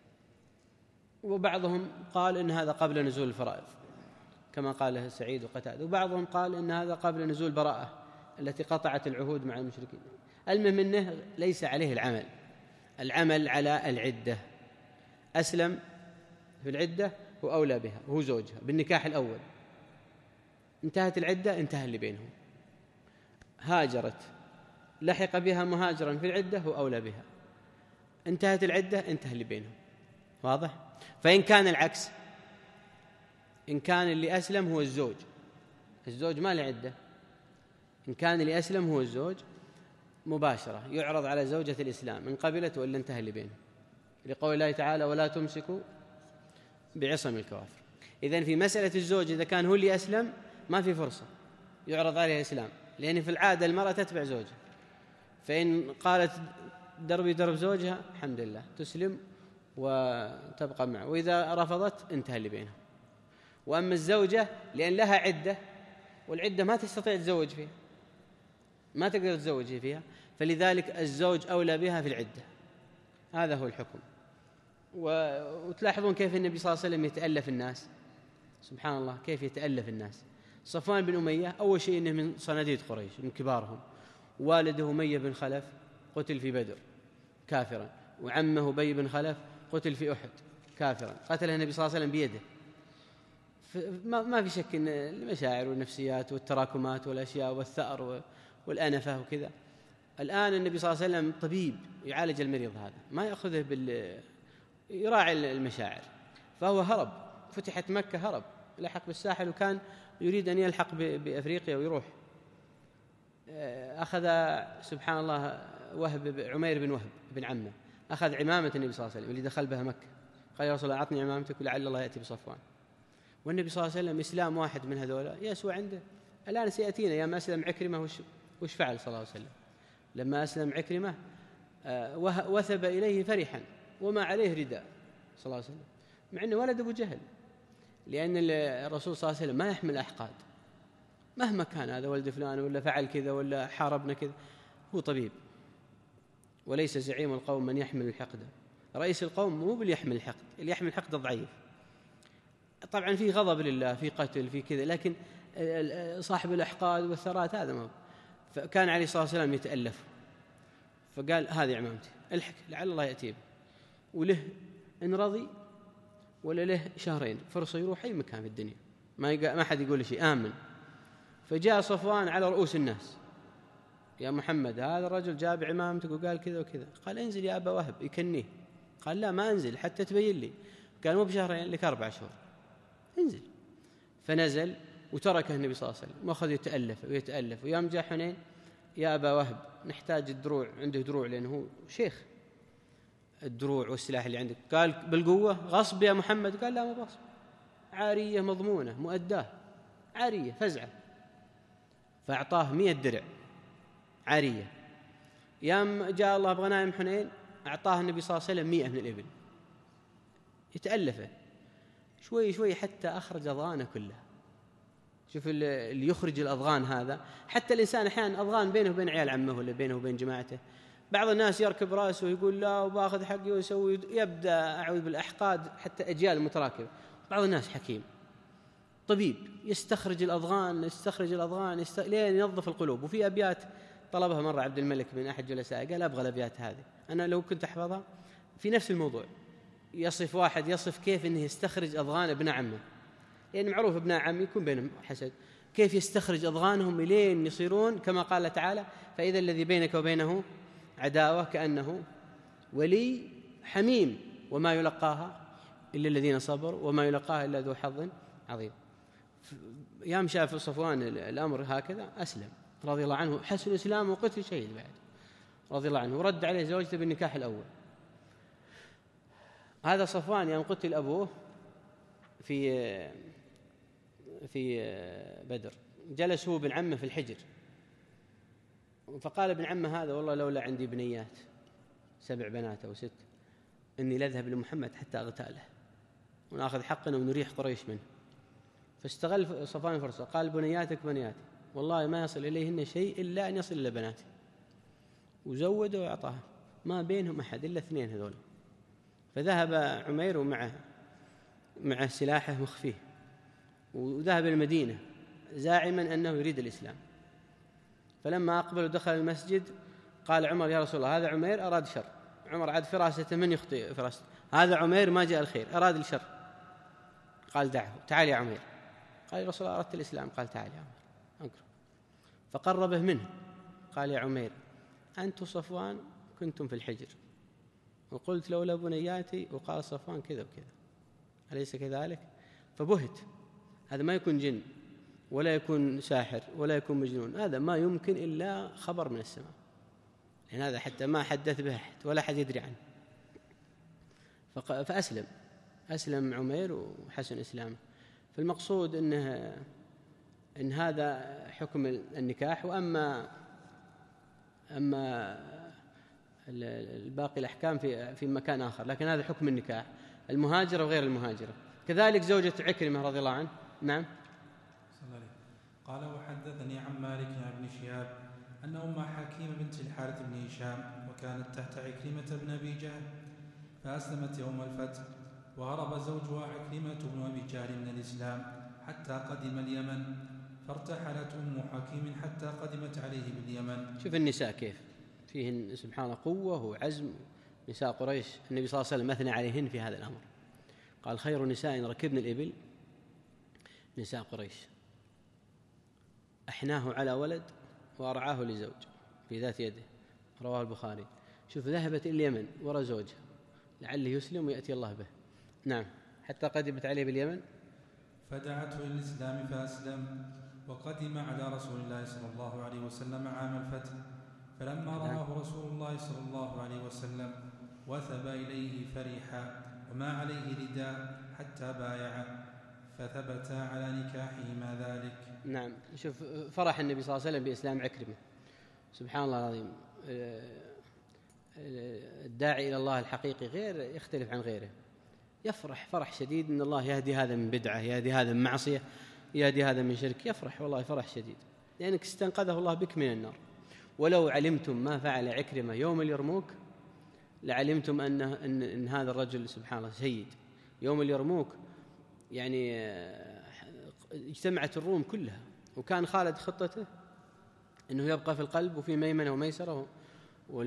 Speaker 1: وبعضهم قال إن هذا قبل نزول الفرائض كما قال سعيد وقتادة، وبعضهم قال إن هذا قبل نزول البراءة التي قطعت العهود مع المشركين. المهم منه ليس عليه العمل، العمل على العدة. أسلم في العدة هو أولى بها وهو زوجها بالنكاح الأول، انتهت العدة انتهى اللي بينهم. هاجرت لحق بها مهاجرا في العدة هو أولى بها، انتهت العدة انتهى اللي بينهم. واضح؟ فإن كان العكس، إن كان اللي أسلم هو الزوج، الزوج ما له عدة، إن كان اللي أسلم هو الزوج مباشرة يعرض على زوجة الإسلام إن قبلت وإلا انتهى اللي بينهم، لقول الله تعالى ولا تمسكوا بعصم الكوافر. إذن في مسألة الزوج إذا كان هو اللي أسلم ما في فرصة يعرض عليها الإسلام، لأن في العادة المرأة تتبع زوجها، فإن قالت دربي درب زوجها الحمد لله تسلم وتبقى معه، وإذا رفضت انتهى اللي بينهم. وأما الزوجة لأن لها عدة والعدة ما تستطيع تزوج فيها، ما تقدر تزوج فيها، فلذلك الزوج أولى بها في العدة. هذا هو الحكم. وتلاحظون كيف النبي صلى الله عليه وسلم يتألف الناس، سبحان الله كيف يتألف الناس. صفوان بن أمية أول شيء إنه من صناديد قريش من كبارهم، والده أمية بن خلف قتل في بدر كافرا، وعمه أبي بن خلف قتل في أحد كافرا، قتله النبي صلى الله عليه وسلم بيده. ما في شك أن المشاعر والنفسيات والتراكمات والأشياء والثأر والأنفة وكذا. الآن النبي صلى الله عليه وسلم طبيب يعالج المريض هذا، ما يأخذه بال يراعي المشاعر، فهو هرب، فتحت مكة هرب لحق بالساحل، وكان يريد أن يلحق بأفريقيا ويروح. أخذ سبحان الله وهب عمير بن وهب بن عمه، أخذ عمامة النبي صلى الله عليه وسلم اللي دخل بها مكة، قال يا رسول الله أعطني عمامتك ولعل الله يأتي بصفوان. والنبي صلى الله عليه وسلم إسلام واحد من هذولا يسوى عنده. الآن سيأتينا يا ما أسلم عكرمة وش, وش فعل صلى الله عليه وسلم لما أسلم عكرمة؟ وثب إليه فرحا وما عليه رداء صلى الله عليه وسلم، مع أنه ولد أبو جهل، لأن الرسول صلى الله عليه وسلم ما يحمل أحقاد مهما كان، هذا ولد فلان ولا فعل كذا ولا حاربنا كذا، هو طبيب. وليس زعيم القوم من يحمل الحقد، رئيس القوم مو باللي يحمل الحقد، اللي يحمل الحقد ضعيف. طبعا في غضب لله، في قتل، في كذا، لكن صاحب الأحقاد والثرات هذا ما. فكان عليه الصلاة والسلام يتألف، فقال هذه عمامتي الحق لعل الله يأتي به، وله إن رضي ولا له شهرين، فرصة يروح أي مكان في الدنيا، ما يقع ما حد يقول له شيء، آمن. فجاء صفوان على رؤوس الناس: يا محمد هذا الرجل جاء بعمامتك وقال كذا وكذا. قال: انزل يا أبا وهب، يكنيه. قال: لا، ما أنزل حتى تبين لي. قال: مو بشهرين، لك أربع شهور، انزل. فنزل وتركه النبي صلى الله عليه وسلم، وأخذ يتألف ويتألف. ويوم جاء حنين: يا أبا وهب نحتاج الدروع، عنده دروع لأنه هو شيخ، الدروع والسلاح اللي عندك. قال: بالقوة غصب يا محمد؟ قال: لا، مو غصب، عارية مضمونة مؤداه، عارية فزعة. فأعطاه مئة درع عارية. يوم جاء الله بغنائم حنين أعطاه النبي صلى الله عليه وسلم مئة من الإبل، يتألفه شوي شوي حتى أخرج أضغانه كلها. شوف اللي يخرج الأضغان هذا. حتى الإنسان أحيانا أضغان بينه وبين عيال عمه ولا بينه وبين جماعته، بعض الناس يركب رأسه ويقول لا وباخذ حقي ويسوي، يبدأ أعوذ بالأحقاد حتى أجيال متراكبة. بعض الناس حكيم طبيب يستخرج الأضغان يستخرج الأضغان يست... لين ينظف القلوب. وفي أبيات طلبها مرة عبد الملك من أحد جلسائه، قال: أبغى الأبيات هذه، أنا لو كنت أحفظها في نفس الموضوع. يصف واحد يصف كيف أنه يستخرج أضغان ابن عمه، لأن يعني معروف ابن عم يكون بينهم حسد، كيف يستخرج أضغانهم لين يصيرون كما قال تعالى: فإذا الذي بينك وبينه عداوة كأنه ولي حميم وما يلقاها إلا الذين صبروا وما يلقاها إلا ذو حظ عظيم. يام شاف صفوان الأمر هكذا أسلم رضي الله عنه، حسن الإسلام وقتل شهيد بعد رضي الله عنه، ورد عليه زوجته بالنكاح الأول. هذا صفوان يوم قتل أبوه في في بدر، جلس هو ابن عمه في الحجر، فقال ابن عمه هذا: والله لولا عندي بنيات سبع بنات أو ست إني لأذهب لمحمد حتى أغتاله ونأخذ حقنا ونريح قريش منه. فاستغل صفوان الفرصة، قال: بنياتك بنياتي، والله ما يصل إليهن شيء إلا أن يصل إلى بناتي. وزوده وأعطاه، ما بينهم أحد إلا اثنين هذول. فذهب عمير ومعه مع سلاحه مخفيه، وذهب إلى المدينة زاعما أنه يريد الإسلام. فلما أقبل ودخل المسجد قال عمر: يا رسول الله هذا عمير أراد شر. عمر عاد فراسته من يخطئ فراسته، هذا عمير ما جاء الخير، أراد الشر. قال: دعه، تعال يا عمير. قال: يا رسول الله أردت الإسلام. قال: تعال يا عمير أقرب. فقربه منه قال: يا عمير أنت صفوان كنتم في الحجر وقلت لولا بنياتي، وقال صفوان كذا وكذا، أليس كذلك؟ فبهت. هذا ما يكون جن ولا يكون ساحر ولا يكون مجنون، هذا ما يمكن إلا خبر من السماء، لأن هذا حتى ما حدث به أحد ولا أحد يدري عنه. فأسلم أسلم عمير وحسن إسلامه. فالمقصود إنه إن هذا حكم النكاح. وأما أما الباقي الأحكام في في مكان آخر، لكن هذا حكم النكاح، المهاجرة وغير المهاجرة. كذلك زوجة عكرمة رضي الله عنه. نعم.
Speaker 2: قال: وحدثني عن مالك عن ابن شهاب أن أم حكيم بنت الحارث بن هشام وكانت تحت عكرمة بن أبي جهل فأسلمت يوم الفتح، وهرب زوجها عكرمة بن أبي جهل من الإسلام حتى قدم اليمن، فارتحلت أم حكيم حتى قدمت عليه باليمن.
Speaker 1: شوف النساء كيف فيهن سبحان قوة وعزم. نساء قريش النبي صلى الله عليه وسلم أثنى عليهن في هذا الأمر، قال: خير نساء ركبن الإبل نساء قريش، أحناه على ولد وأرعاه لزوج في ذات يده، رواه البخاري. شوف ذهبت إلى اليمن وراء زوجها لعله يسلم ويأتي الله به. نعم. حتى قدمت عليه باليمن
Speaker 2: فدعته إلى الإسلام فأسلم، وقدم على رسول الله صلى الله عليه وسلم عام الفتح، فلما رآه رسول الله صلى الله عليه وسلم وثب إليه فرحا وما عليه رداء حتى بايع، فثبتا على نكاحهما ذلك.
Speaker 1: نعم. شوف فرح النبي صلى الله عليه وسلم بإسلام عكرمة، سبحان الله العظيم. الداعي إلى الله الحقيقي غير يختلف عن غيره، يفرح فرح شديد إن الله يهدي هذا من بدعة، يهدي هذا من معصية، يهدي هذا من شرك، يفرح والله فرح شديد، لأنك استنقذه الله بك من النار. ولو علمتم ما فعل عكرمة يوم اليرموك لعلمتم أن, أن, أن هذا الرجل سبحان الله سيد. يوم اليرموك يعني اجتمعت الروم كلها، وكان خالد خطته أنه يبقى في القلب وفي ميمنة وميسرة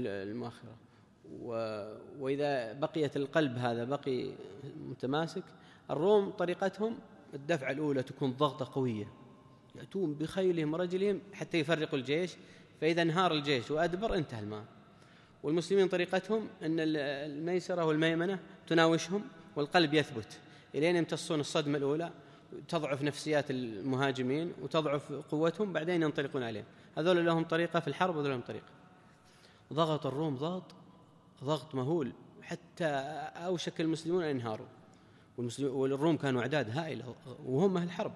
Speaker 1: والمؤخرة، وإذا بقيت القلب هذا بقي متماسك الروم طريقتهم الدفعة الأولى تكون ضغطة قوية، يأتون بخيلهم ورجلهم حتى يفرقوا الجيش، فإذا انهار الجيش وأدبر انتهى الماء. والمسلمين طريقتهم أن الميسرة والميمنة تناوشهم والقلب يثبت إلين يمتصون الصدمة الأولى، تضعف نفسيات المهاجمين وتضعف قوتهم، بعدين ينطلقون عليهم. هذول لهم طريقة في الحرب وهذول لهم طريقة. ضغط الروم ضغط ضغط مهول حتى أوشك المسلمون أن ينهاروا، والروم كانوا أعداد هائلة وهم أهل الحرب.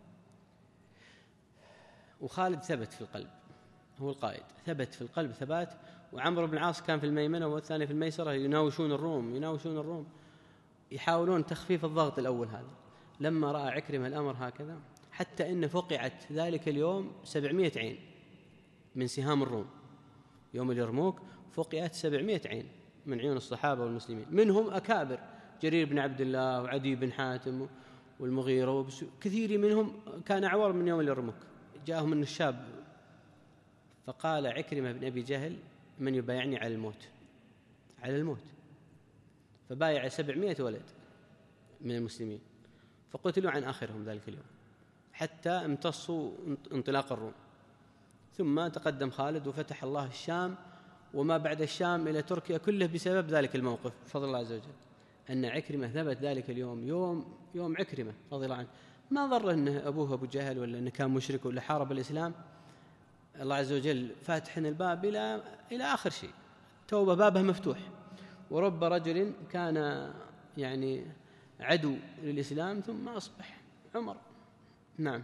Speaker 1: وخالد ثبت في القلب، هو القائد، ثبت في القلب ثبات. وعمرو بن العاص كان في الميمنة والثاني في الميسرة، يناوشون الروم يناوشون الروم يحاولون تخفيف الضغط الأول هذا. لما رأى عكرمة الأمر هكذا، حتى إن فقعت ذلك اليوم سبعمائة عين من سهام الروم. يوم اليرموك فقعت سبعمائة عين من عيون الصحابة والمسلمين، منهم أكابر جرير بن عبد الله وعدي بن حاتم والمغيرة، كثير منهم كان أعور من يوم اليرموك. جاءهم من الشاب فقال عكرمة بن أبي جهل: من يبايعني على الموت؟ على الموت. فبايع سبعمائة ولد من المسلمين، فقتلوا عن آخرهم ذلك اليوم حتى امتصوا انطلاق الروم. ثم تقدم خالد وفتح الله الشام وما بعد الشام إلى تركيا كله بسبب ذلك الموقف بفضل الله عز وجل. أن عكرمة ثبت ذلك اليوم يوم يوم عكرمة رضي الله عنه، ما ضر أنه أبوه أبو جهل ولا أنه كان مشرك ولا حارب الإسلام. الله عز وجل فاتح الباب إلى إلى آخر شيء، توبة بابه مفتوح. ورب رجل كان يعني عدو للإسلام ثم أصبح عمر. نعم.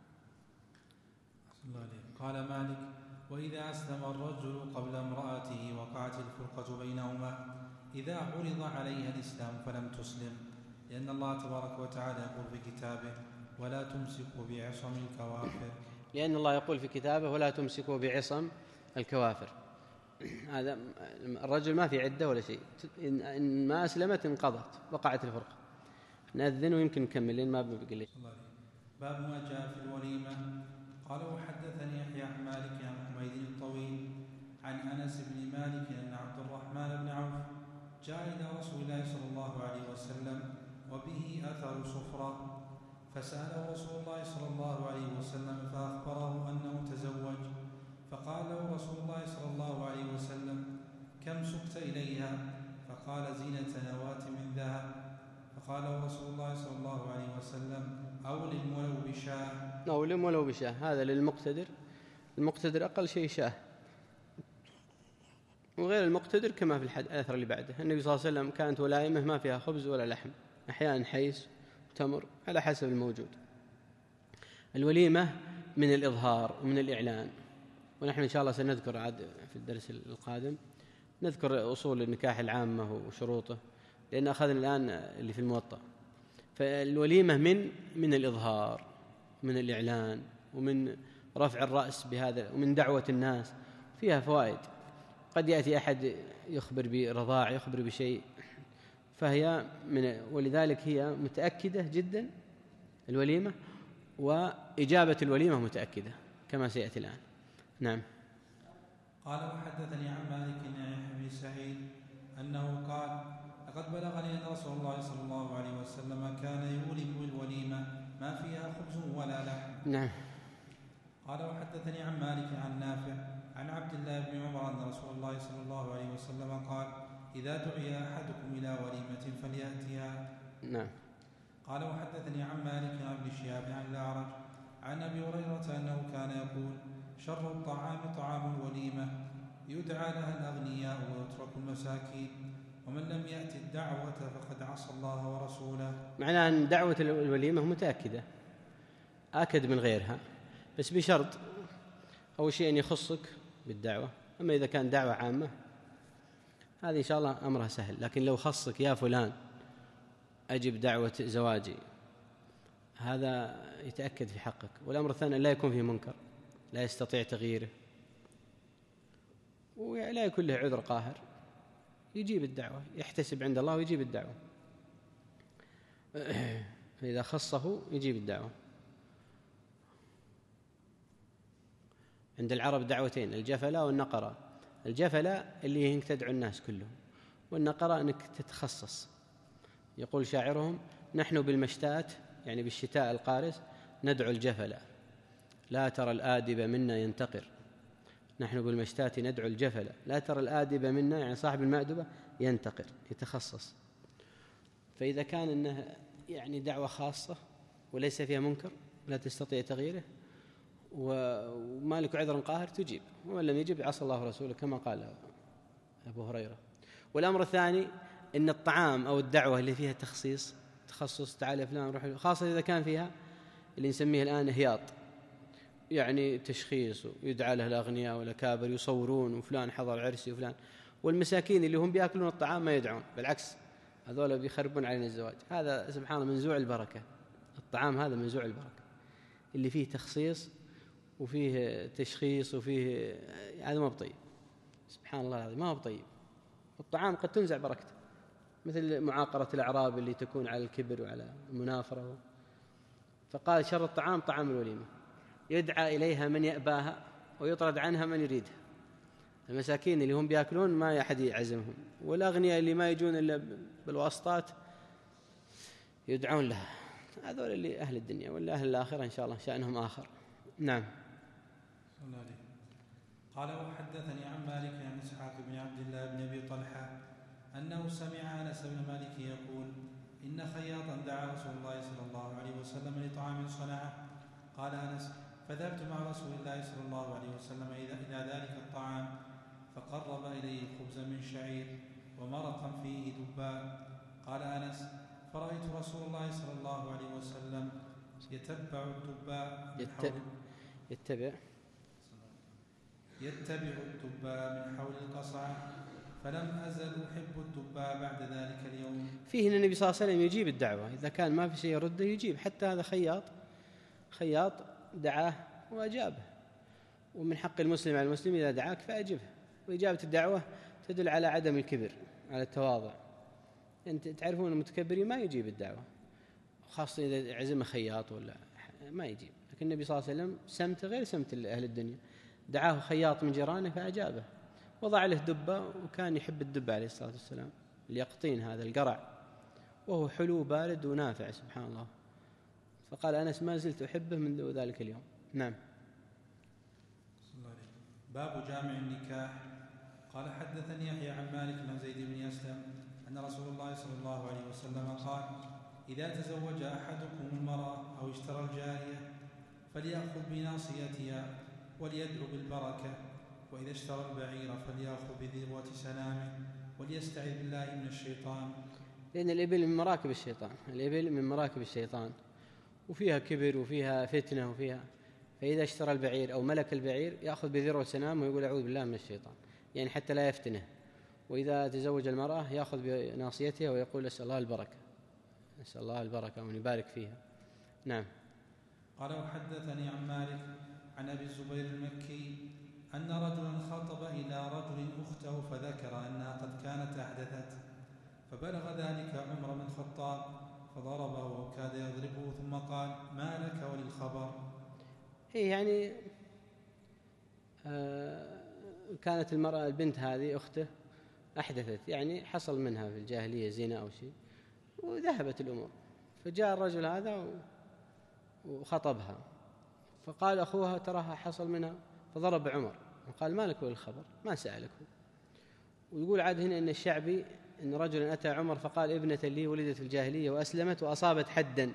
Speaker 2: قال مالك: وإذا أسلم الرجل قبل امرأته وقعت الفرقة بينهما إذا عرض عليها الإسلام فلم تسلم، لأن الله تبارك وتعالى يقول في كتابه: ولا تمسكوا بعصم الكوافر.
Speaker 1: لأن الله يقول في كتابه: ولا تمسكوا بعصم الكوافر. هذا الرجل ما في عدة ولا شيء، إن ما أسلمت انقضت وقعت الفرقة. نأذن ويمكن نكمل لأن ما بقي لي.
Speaker 2: باب ما جاء في الوليمة. قال: وحدثني يحيى عن مالك عن حميد الطويل عن أنس بن مالك أن عبد الرحمن بن عوف جاء إلى رسول الله صلى الله عليه وسلم وبه أثر صفرة، فسأله رسول الله صلى الله عليه وسلم فأخبره أنه تزوج، فقال له رسول الله صلى الله عليه وسلم: كم سقت إليها؟ فقال: زينة نواة من ذهب. فقال له رسول الله صلى الله عليه وسلم: أولم ولو بشاه.
Speaker 1: أولم ولو بشاه، هذا للمقتدر. المقتدر أقل شيء شاه، وغير المقتدر كما في الأثر اللي بعده. النبي صلى الله عليه وسلم كانت ولائمه ما فيها خبز ولا لحم، أحيانا حيس وتمر على حسب الموجود. الوليمة من الإظهار ومن الإعلان، ونحن إن شاء الله سنذكر عاد في الدرس القادم نذكر أصول النكاح العامة وشروطه، لأن أخذنا الآن اللي في الموطأ. فالوليمة من من الإظهار، من الإعلان، ومن رفع الرأس بهذا، ومن دعوة الناس. فيها فوائد. قد يأتي أحد يخبر برضاع، يخبر بشيء، فهي من ولذلك هي متأكدة جدا الوليمة، وإجابة الوليمة متأكدة كما سيأتي الآن. نعم.
Speaker 2: قال: وحدثني عن مالك عن يحيى بن سعيد أنه قال: لقد بلغني أن رسول الله صلى الله عليه وسلم كان يولم بالوليمة ما فيها خبز ولا لحم.
Speaker 1: نعم.
Speaker 2: قال: وحدثني عن مالك عن نافع عن عبد الله بن عمر أن رسول الله صلى الله عليه وسلم قال: إذا دعي أحدكم إلى وليمة فليأتها.
Speaker 1: نعم.
Speaker 2: قال: وحدثني عن مالك عن ابن شهاب عن الأعرج عن أبي هريرة أنه كان يقول: شر الطعام طعام الوليمة، يدعى لها الأغنياء ويترك المساكين، ومن لم يأتي الدعوة فقد عصى الله ورسوله.
Speaker 1: معناه أن دعوة الوليمة متأكدة، آكد من غيرها، بس بشرط أول شيء أن يخصك بالدعوة. أما إذا كان دعوة عامة هذه إن شاء الله أمرها سهل، لكن لو خصك يا فلان أجب دعوة زواجي، هذا يتأكد في حقك. والأمر الثاني لا يكون فيه منكر لا يستطيع تغييره، ولا يكون له عذر قاهر، يجيب الدعوة، يحتسب عند الله ويجيب الدعوة. فإذا خصه يجيب الدعوة. عند العرب دعوتين: الجفلة والنقرة. الجفلة اللي هي انك تدعو الناس كلهم، والنقرة انك تتخصص. يقول شاعرهم: نحن بالمشتات يعني بالشتاء القارس ندعو الجفل، لا ترى الآدب منا ينتقر. نحن بالمشتات ندعو الجفل، لا ترى الآدب منا يعني صاحب المأدبة ينتقر يتخصص. فإذا كان إنه يعني دعوة خاصة وليس فيها منكر لا تستطيع تغييره ومالك عذر قاهر تجيب، ومن لم يجب عصى الله ورسوله كما قال أبو هريرة. والأمر الثاني إن الطعام أو الدعوة اللي فيها تخصيص تخصص تعال يا فلان روح، خاصة إذا كان فيها اللي نسميه الآن هياط، يعني تشخيص ويدعى له الأغنياء والأكابر يصورون وفلان حضر عرسي وفلان، والمساكين اللي هم بيأكلون الطعام ما يدعون، بالعكس هذول بيخربون علينا الزواج. هذا سبحان الله منزوع البركة، الطعام هذا منزوع البركة اللي فيه تخصيص وفيه تشخيص وفيه، هذا ما بطيب سبحان الله العظيم، ما هو بطيب. الطعام قد تنزع بركته، مثل معاقرة الأعراب اللي تكون على الكبر وعلى المنافرة. فقال شر الطعام طعام الوليمة، يدعى إليها من يأباها ويطرد عنها من يريدها. المساكين اللي هم بيأكلون ما أحد يعزمهم، والأغنياء اللي ما يجون إلا بالواسطات يدعون لها. هذول اللي أهل الدنيا، ولا أهل الآخرة إن شاء الله شأنهم آخر. نعم.
Speaker 2: قال وحدثني عن مالك عن إسحاق بن عبد الله بن أبي طلحة أنه سمع أنس بن مالك يقول إن خياطا دعا رسول الله صلى الله عليه وسلم لطعام صنعه. قال أنس فذهبت مع رسول الله صلى الله عليه وسلم إلى ذلك الطعام فقرب إليه خبزا من شعير ومرقا فيه دباء. قال أنس فرأيت رسول الله صلى الله عليه وسلم يتبع الدباء من حول
Speaker 1: يتبع
Speaker 2: يتبع الدباء من حول القصعة، فلم أزل أحب الدباء بعد ذلك اليوم.
Speaker 1: فيه أن النبي صلى الله عليه وسلم يجيب الدعوة، إذا كان ما في شيء يرده يجيب. حتى هذا خياط خياط دعاه وأجابه، ومن حق المسلم على المسلم إذا دعاك فأجبه. وإجابة الدعوة تدل على عدم الكبر، على التواضع. أنت تعرفون المتكبرين ما يجيب الدعوة، خاصة إذا عزم خياط ولا ما يجيب. لكن النبي صلى الله عليه وسلم سمت غير سمت أهل الدنيا، دعاه خياط من جيرانه فأجابه، وضع له دبة، وكان يحب الدبة عليه الصلاة والسلام، اليقطين هذا القرع، وهو حلو بارد ونافع سبحان الله. فقال أنس ما زلت أحبه منذ ذلك اليوم. نعم.
Speaker 2: باب جامع النكاح. قال حدثني يحيى عن مالك عن زيد بن أسلم أن رسول الله صلى الله عليه وسلم قال إذا تزوج أحدكم المرأة أو اشترى الجارية فليأخذ بناصيتها وليدعو بالبركة، وإذا اشترى البعير فليأخذ بذروة سنامه وليستعذ بالله من الشيطان،
Speaker 1: لأن الإبل من مراكب الشيطان، الإبل من مراكب الشيطان، وفيها كبر وفيها فتنة وفيها. فإذا اشترى البعير أو ملك البعير يأخذ بذروة سنامه ويقول أعوذ بالله من الشيطان، يعني حتى لا يفتنه. وإذا تزوج المرأة يأخذ بناصيتها ويقول أسأل الله البركة، أسأل الله البركة وأن يبارك فيها. نعم.
Speaker 2: قال وحدثني عن مالك عن أبي الزبير المكي أن رجلا خطب إلى رجل أخته فذكر أنها قد كانت أحدثت، فبلغ ذلك عمر بن الخطاب فضربه وكاد يضربه، ثم قال ما لك وللخبر.
Speaker 1: هي يعني آه كانت المرأة البنت هذه أخته أحدثت، يعني حصل منها في الجاهلية زنا أو شيء وذهبت الأمور، فجاء الرجل هذا وخطبها، فقال أخوها تراها حصل منها، فضرب عمر وقال ما لك وللخبر، ما سألك. ويقول عاد هنا إن الشعبي إن رجلا أتى عمر فقال ابنة لي ولدت في الجاهلية وأسلمت وأصابت حدا،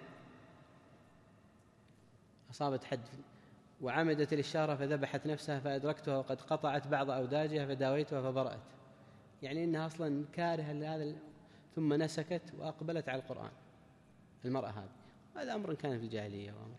Speaker 1: أصابت حد وعمدت للشهرة فذبحت نفسها فأدركتها وقد قطعت بعض أوداجها فداويتها فبرأت، يعني إنها أصلا كارهة لهذا، ثم نسكت وأقبلت على القرآن المرأة هذه. هذا أمر كان في الجاهلية وأمر،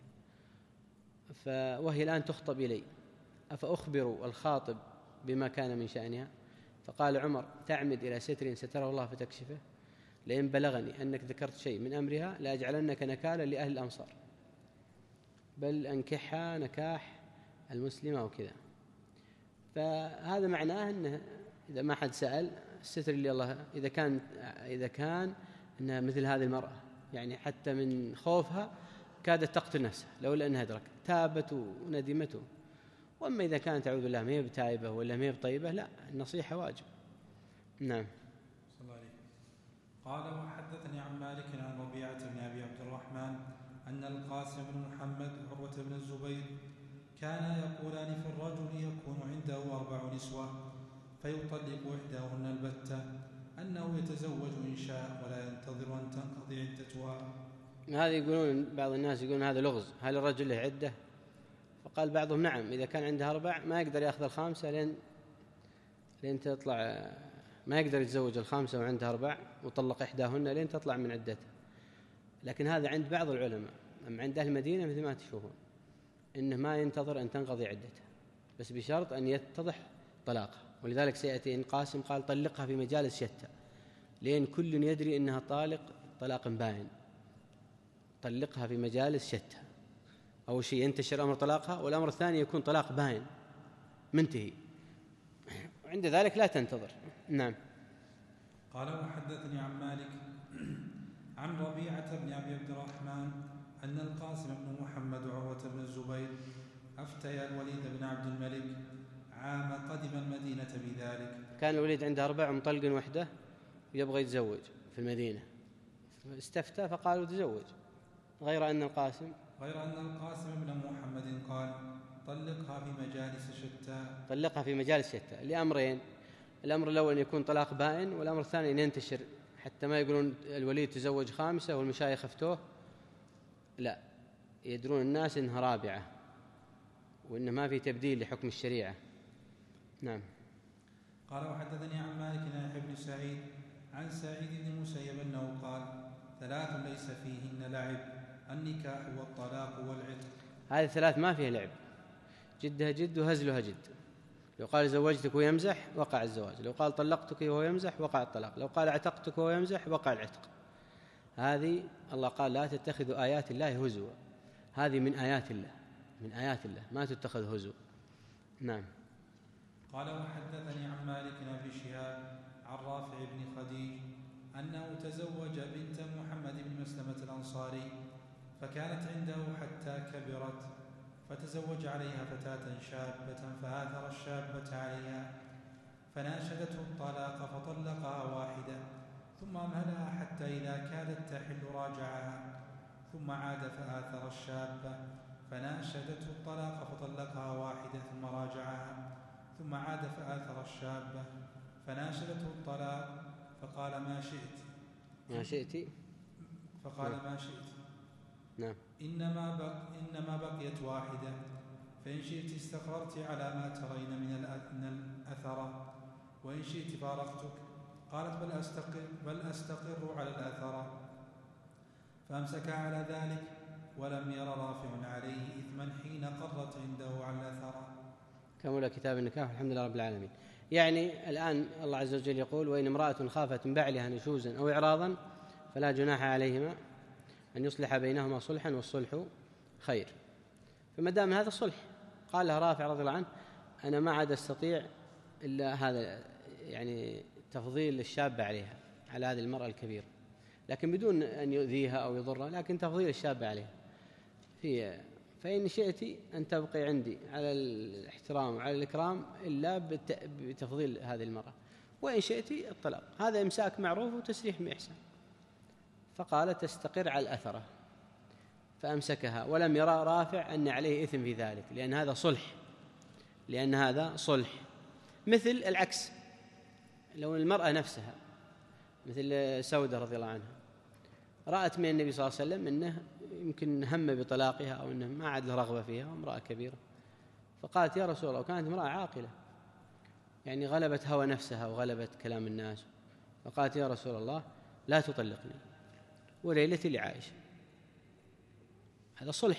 Speaker 1: وهي الآن تخطب إلي، أفأخبر الخاطب بما كان من شأنها؟ فقال عمر تعمد إلى ستر ستره الله فتكشفه، لئن بلغني أنك ذكرت شيء من أمرها لأجعلنك نكالا لأهل الأمصار، بل أنكحها نكاح المسلمة وكذا. فهذا معناه أنه إذا ما حد سأل الستر اللي الله، إذا كان إذا كان أنها مثل هذه المرأة، يعني حتى من خوفها كادت تقتل نفسها لولا أنها أدركت، تابت وندمته. وأما إذا كانت أعوذ بالله ما هي بتائبة ولا ما هي بطيبة، لا، النصيحة واجب. نعم.
Speaker 2: صلى الله عليه. قال وحدثني عن مالك عن ربيعة بن أبي عبد الرحمن أن القاسم بن محمد عروة بن الزبير كان يقولان في الرجل يكون عنده أربع نسوة فيطلق إحداهن البتة أنه يتزوج إن شاء ولا ينتظر أن تنقضي عدتها.
Speaker 1: هذا يقولون بعض الناس يقولون هذا لغز، هل الرجل له عدة؟ فقال بعضهم نعم، إذا كان عنده أربع ما يقدر يأخذ الخامسة لين لين تطلع، ما يقدر يتزوج الخامسة وعنده أربع وطلق إحداهن لين تطلع من عدته. لكن هذا عند بعض العلماء، أما عند أهل المدينة مثل ما تشوفون إنه ما ينتظر أن تنقضي عدته، بس بشرط أن يتضح طلاقه. ولذلك سيأتي إن قاسم قال طلقها في مجالس شتى، لين كل يدري إنها طالق طلاق باين، طلقها في مجالس شتى. أول شيء ينتشر أمر طلاقها، والأمر الثاني يكون طلاق باين منتهي، عند ذلك لا تنتظر. نعم.
Speaker 2: قال وحدثني عن مالك عن ربيعة بن أبي عبد الرحمن أن القاسم بن محمد وعروة بن الزبير أفتيا الوليد بن عبد الملك عام قدم المدينة بذلك.
Speaker 1: كان الوليد عنده أربع مطلق وحده ويبغى يتزوج في المدينة، استفتى فقالوا تزوج، غير أن القاسم
Speaker 2: غير أن القاسم بن محمد قال طلقها في مجالس شتى
Speaker 1: طلقها في مجالس شتى لأمرين: الأمر الأول أن يكون طلاق بائن، والأمر الثاني أن ينتشر، حتى ما يقولون الوليد تزوج خامسة والمشايخ افتوه، لا، يدرون الناس إنها رابعة وإنه ما في تبديل لحكم الشريعة. نعم.
Speaker 2: قال وحدثني عن مالك عن يحيى بن سعيد عن سعيد بن المسيب أنه قال ثلاث ليس فيهن لعب: النكاح والطلاق والعتق.
Speaker 1: هذه الثلاث ما فيها لعب، جدها جد وهزلها جد. لو قال زوجتك ويمزح وقع الزواج، لو قال طلقتك وهو يمزح وقع الطلاق، لو قال اعتقتك وهو يمزح وقع العتق. هذه الله قال لا تتخذوا آيات الله هزوا، هذه من آيات الله، من آيات الله ما تتخذ هزوا. نعم.
Speaker 2: قال وحدثني عن مالك بن شهاب عن رافع بن خديج أنه تزوج بنت محمد بن مسلمة الأنصاري فكانت عنده حتى كبرت، فتزوج عليها فتاة شابة فآثر الشابة عليها فناشدته الطلاق فطلقها واحدة، ثم أمهلها حتى إذا كادت تحل راجعها، ثم عاد فآثر الشابة فناشدته الطلاق فطلقها واحدة ثم راجعها، ثم عاد فآثر الشابة فناشدته الطلاق فقال ما شئت
Speaker 1: ما شئت
Speaker 2: فقال ما شئت
Speaker 1: نعم.
Speaker 2: إنما, بق إنما بقيت واحدة، فإن شئت استقررت على ما ترين من الأثرة، وإن شئت فارقتك. قالت بل أستقر, بل أستقر على الأثرة، فأمسكها على ذلك ولم ير رافع عليه إثما حين قرت عنده على الأثرة.
Speaker 1: كمل كتاب النكاح والحمد لله رب العالمين. يعني الآن الله عز وجل يقول: وإن امرأة خافت من بعلها نشوزا أو إعراضا فلا جناح عليهما أن يصلح بينهما صلحا والصلح خير. فما دام هذا صلح، قال له رافع رضي الله عنه: أنا ما عاد أستطيع إلا هذا، يعني تفضيل الشاب عليها، على هذه المرأة الكبيرة، لكن بدون أن يؤذيها أو يضرها، لكن تفضيل الشاب عليها في فإن شئت أن تبقي عندي على الاحترام وعلى الإكرام إلا بتفضيل هذه المرأة، وإن شئت الطلاق. هذا إمساك معروف وتسريح بإحسان. فقال تستقر على الأثرة، فأمسكها، ولم يرى رافع أن عليه إثم في ذلك، لأن هذا صلح، لأن هذا صلح. مثل العكس، لو المرأة نفسها مثل سودة رضي الله عنها رأت من النبي صلى الله عليه وسلم أنه يمكن هم بطلاقها أو أنه ما عاد له رغبة فيها، وامرأة كبيرة، فقالت يا رسول الله، وكانت امرأة عاقلة يعني غلبت هوى نفسها وغلبت كلام الناس، فقالت يا رسول الله لا تطلقني وليلتي لعائشة. هذا صلح.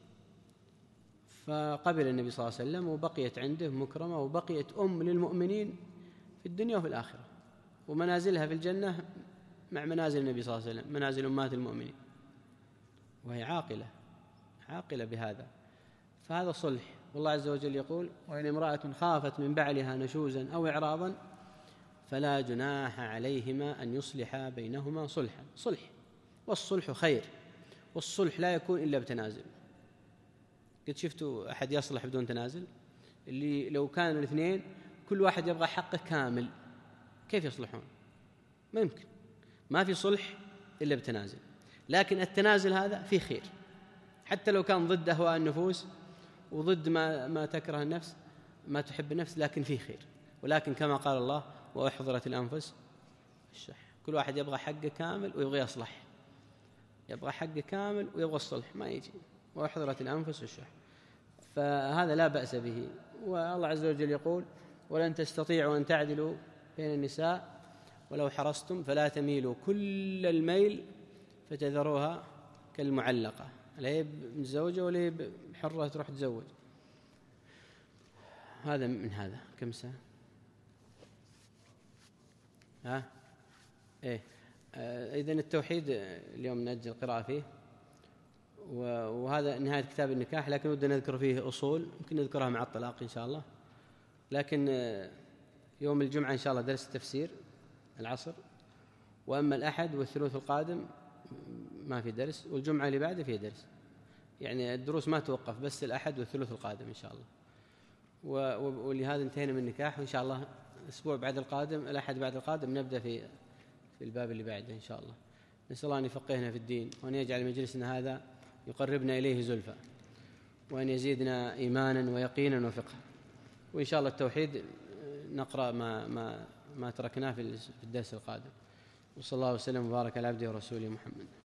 Speaker 1: فقبل النبي صلى الله عليه وسلم، وبقيت عنده مكرمة، وبقيت أم للمؤمنين في الدنيا وفي الآخرة، ومنازلها في الجنة مع منازل النبي صلى الله عليه وسلم، منازل أمهات المؤمنين، وهي عاقلة عاقلة بهذا. فهذا صلح. والله عز وجل يقول: وإن امرأة خافت من بعلها نشوزا أو إعراضا فلا جناح عليهما أن يصلحا بينهما صلحا. صلح، والصلح خير، والصلح لا يكون إلا بتنازل. قد شفتوا أحد يصلح بدون تنازل؟ اللي لو كانوا الاثنين كل واحد يبغى حقه كامل كيف يصلحون؟ ما يمكن. ما في صلح إلا بتنازل، لكن التنازل هذا فيه خير حتى لو كان ضد أهواء النفوس وضد ما, ما تكره النفس ما تحب النفس، لكن فيه خير. ولكن كما قال الله وأحضرت الأنفس الشح، كل واحد يبغى حقه كامل ويبغى يصلح، يبغى حقه كامل ويبغى الصلح، ما يجي. وأحضرت الأنفس الشح، فهذا لا بأس به. والله عز وجل يقول ولن تستطيعوا أن تعدلوا بين النساء ولو حرصتم فلا تميلوا كل الميل فتذروها كالمعلقة، لا هي متزوجة ولا هي حرة تروح تزوج. هذا من هذا. كم ساعة؟ ها إيه آه إذن التوحيد اليوم نأجل القراءة فيه، وهذا نهاية كتاب النكاح، لكن ودنا نذكر فيه أصول يمكن نذكرها مع الطلاق إن شاء الله. لكن يوم الجمعة إن شاء الله درس التفسير العصر، وأما الأحد والثلاث القادم ما في درس، والجمعة اللي بعده فيه درس، يعني الدروس ما توقف، بس الأحد والثلاث القادم إن شاء الله. ولهذا انتهينا من النكاح، وإن شاء الله الأسبوع بعد القادم الأحد بعد القادم نبدأ في في الباب اللي بعده إن شاء الله. نسأل الله أن يفقهنا في الدين، وأن يجعل مجلسنا هذا يقربنا إليه زلفى، وأن يزيدنا إيمانا ويقينا وفقها. وإن شاء الله التوحيد نقرأ ما ما ما تركناه في الدرس القادم. وصلى الله وسلم وبارك على عبده ورسوله محمد.